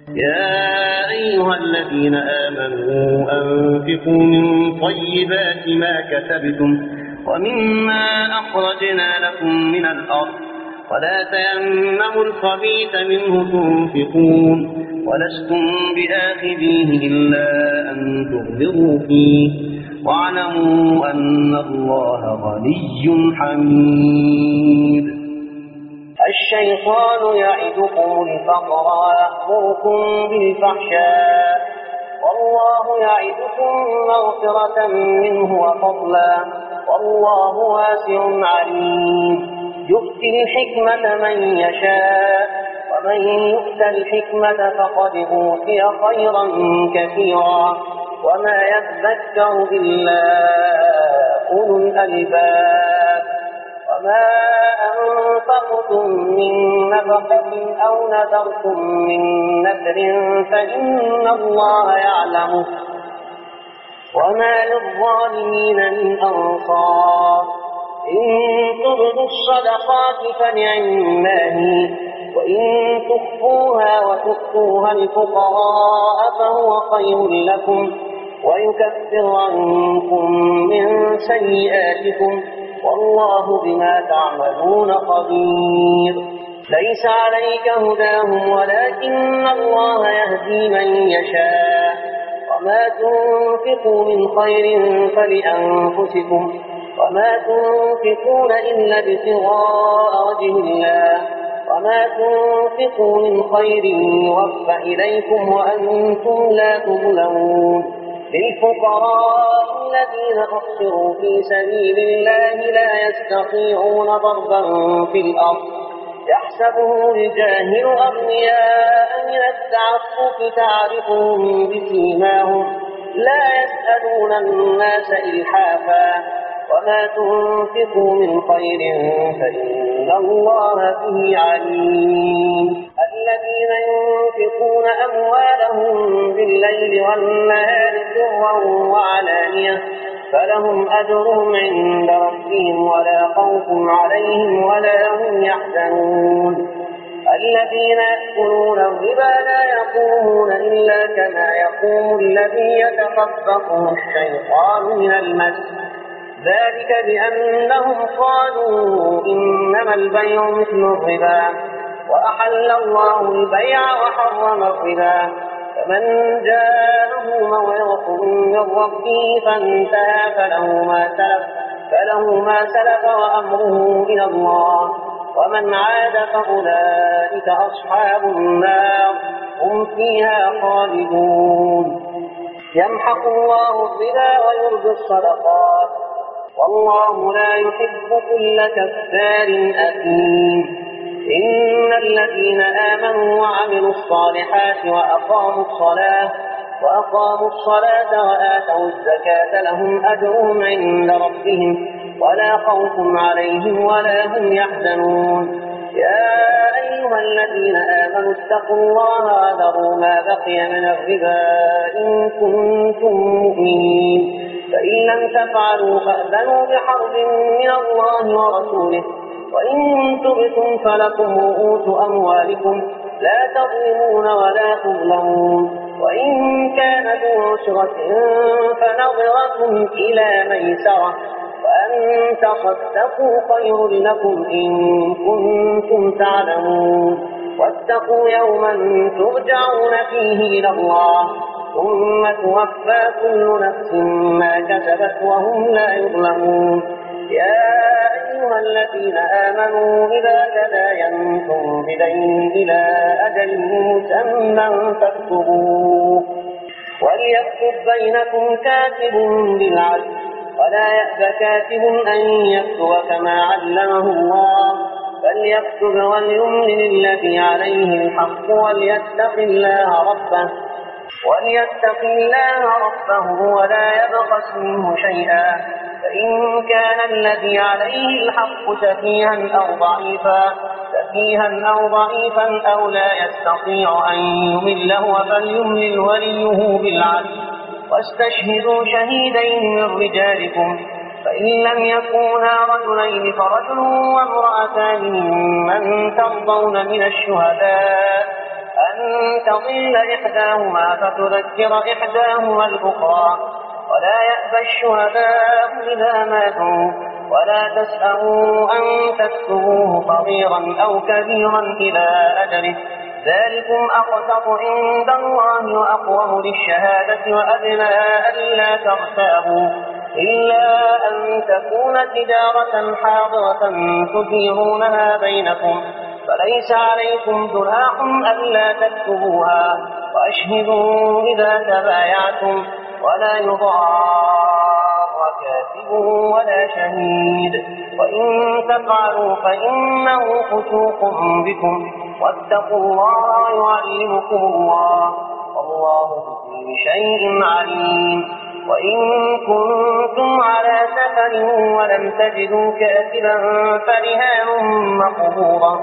يا أيها الذين آمنوا أنفقوا من طيبات ما كسبتم ومما أخرجنا لكم من الأرض ولا تيمموا الخبيث منه تنفقون ولستم بآخذيه إلا أن تغلظوا فيه واعلموا أن الله غني حميد. الشيطان يعدكم الفقر ويأمركم بالفحشاء والله يعدكم مغفرة منه وفضلا والله واسع عليم. يؤتي الحكمة من يشاء ومن يؤت الحكمة فقد أوتي خيرا كثيرا وما يذكر إلا أولو الألباب. وما أنفقتم من نفقة أو نذرتم من نذر فإن الله يعلمه وما للظالمين من أنصار. إن تبدوا الصدقات فنعما هي وإن تخفوها وتؤتوها الفقراء فهو خير لكم ويكفر عنكم من سيئاتكم والله بما تعملون خبير. ليس عليك هداهم ولكن الله يهدي من يشاء وما تنفقوا من خير فلأنفسكم وما تنفقون إلا ابتغاء وجه الله وما تنفقوا من خير يوفى إليكم وأنتم لا تظلمون. للفقراء الذين أحصروا في سبيل الله لا يستطيعون ضربا في الأرض يحسبهم الجاهل أغنياء من التعفف تعرفهم بسيماهم لا يسألون الناس إلحافا وما تنفقوا من خير فإن الله به عليم. الذين ينفقون أموالهم بالليل والنهار سرا وعلانية فلهم أجرهم عند ربهم ولا خوف عليهم ولا هم يحزنون. الذين يأكلون الربا لا يقومون إلا كما يقوم الذي يتخبطه الشيطان من المس ذلك بأنهم قالوا إنما البيع مثل الربا وأحل الله البيع وحرم الربا فمن جاءه موعظة من ربه فانتهى فله ما سلف فله ما سلف وأمره إلى الله ومن عاد فأولئك أصحاب النار هم فيها خالدون. يمحق الله الربا ويربي الصدقات والله لا يحب كل كفار أثيم. إن الذين آمنوا وعملوا الصالحات وأقاموا الصلاة وأقاموا الصلاة وآتوا الزكاة لهم أجرهم عند ربهم ولا خوف عليهم ولا هم يحزنون. يا أيها الذين آمنوا اتقوا الله وذروا ما بقي من الربا إن كنتم مؤمنين فإن لم تفعلوا فأذنوا بحرب من الله ورسوله وإن تبتم فلكم رؤوس أموالكم لا تظلمون ولا تظلمون. وإن كان ذو عسرة فنظرة إلى ميسرة وأن تصدقوا خير لكم إن كنتم تعلمون. واتقوا يوما ترجعون فيه إلى الله ثم توفى كل نفس ما كسبت وهم لا يظلمون. يا أيها الذين آمنوا إذا تداينتم بدين إلى أجل مسمى فاكتبوه وليكتب بينكم كاتب بالعدل ولا يأب كاتب أن يكتب كما علمه الله فليكتب وليملل الذي عليه الحق وليتق الله ربه وليتق الله ربه ولا يبخس منه شيئا فإن كان الذي عليه الحق سفيها أو ضعيفا سفيها أو ضعيفا أو لا يستطيع أن يمله فليملل وليه بالعدل واستشهدوا شهيدين من رجالكم فإن لم يكونا رجلين فرجل وامرأتان ممن ترضون من الشهداء أن تضل إحداهما فتذكر إحداهما الأخرى ولا يأبى الشهداء إذا ماتوا ولا تسأموا أن تكتبوه صغيرا أو كبيرا إلى أجله ذلكم أقسط عند الله وأقوم للشهادة وأدنى ألا ترتابوا إلا أن تكون تجارة حاضرة تديرونها بينكم فليس عليكم جناح ألا تكتبوها وأشهدوا إذا تبايعتم ولا يضار كاتب ولا شهيد وإن تفعلوا فإنه فسوق بكم واتقوا الله يعلمكم الله والله بكل شيء عليم. وإن كنتم على سفر ولم تجدوا كاتبا فرهان مقبوضة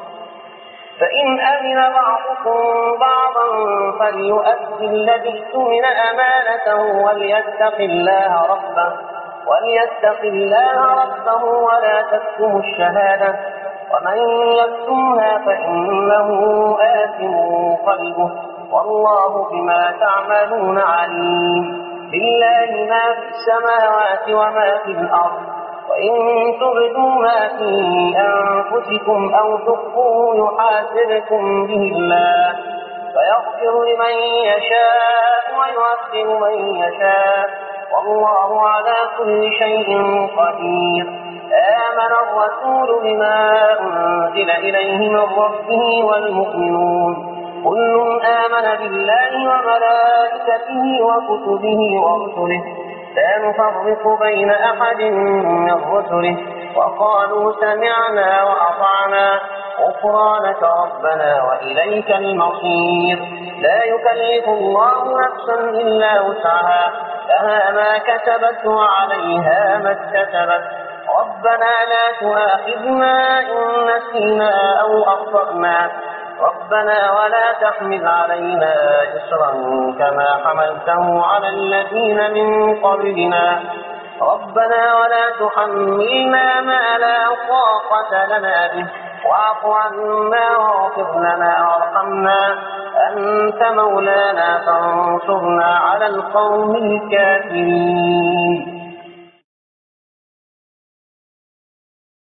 فإن أمن بعضكم بعضا فليؤدي الذي اؤتمن أمانته وليتق الله ربه وليتق الله ربه ولا تكتموا الشهادة ومن يكتمها فإنه آثم قلبه والله بما تعملون عليم. لله ما في السماوات وما في الأرض، وإن تبدوا ما في أنفسكم أو تخفوه يحاسبكم به الله فيغفر لمن يشاء ويعذب من يشاء والله على كل شيء قدير. آمن الرسول بما أنزل إليه من ربه والمؤمنون كل آمن بالله وملائكته وكتبه ورسله لا نفرق بين أحد من رسله وقالوا سمعنا وأطعنا غفرانك ربنا وإليك المصير. لا يكلف الله نفسا إلا وسعها لها ما كسبت وعليها ما اكتسبت ربنا لا تؤاخذنا إن نسينا أو أخطأنا ربنا ولا تحمل علينا إصرا كما حملته على الذين من قبلنا ربنا ولا تحملنا ما لا طاقة لنا به واعف عنا واغفر لنا وارحمنا أنت مولانا فانصرنا على القوم الكافرين.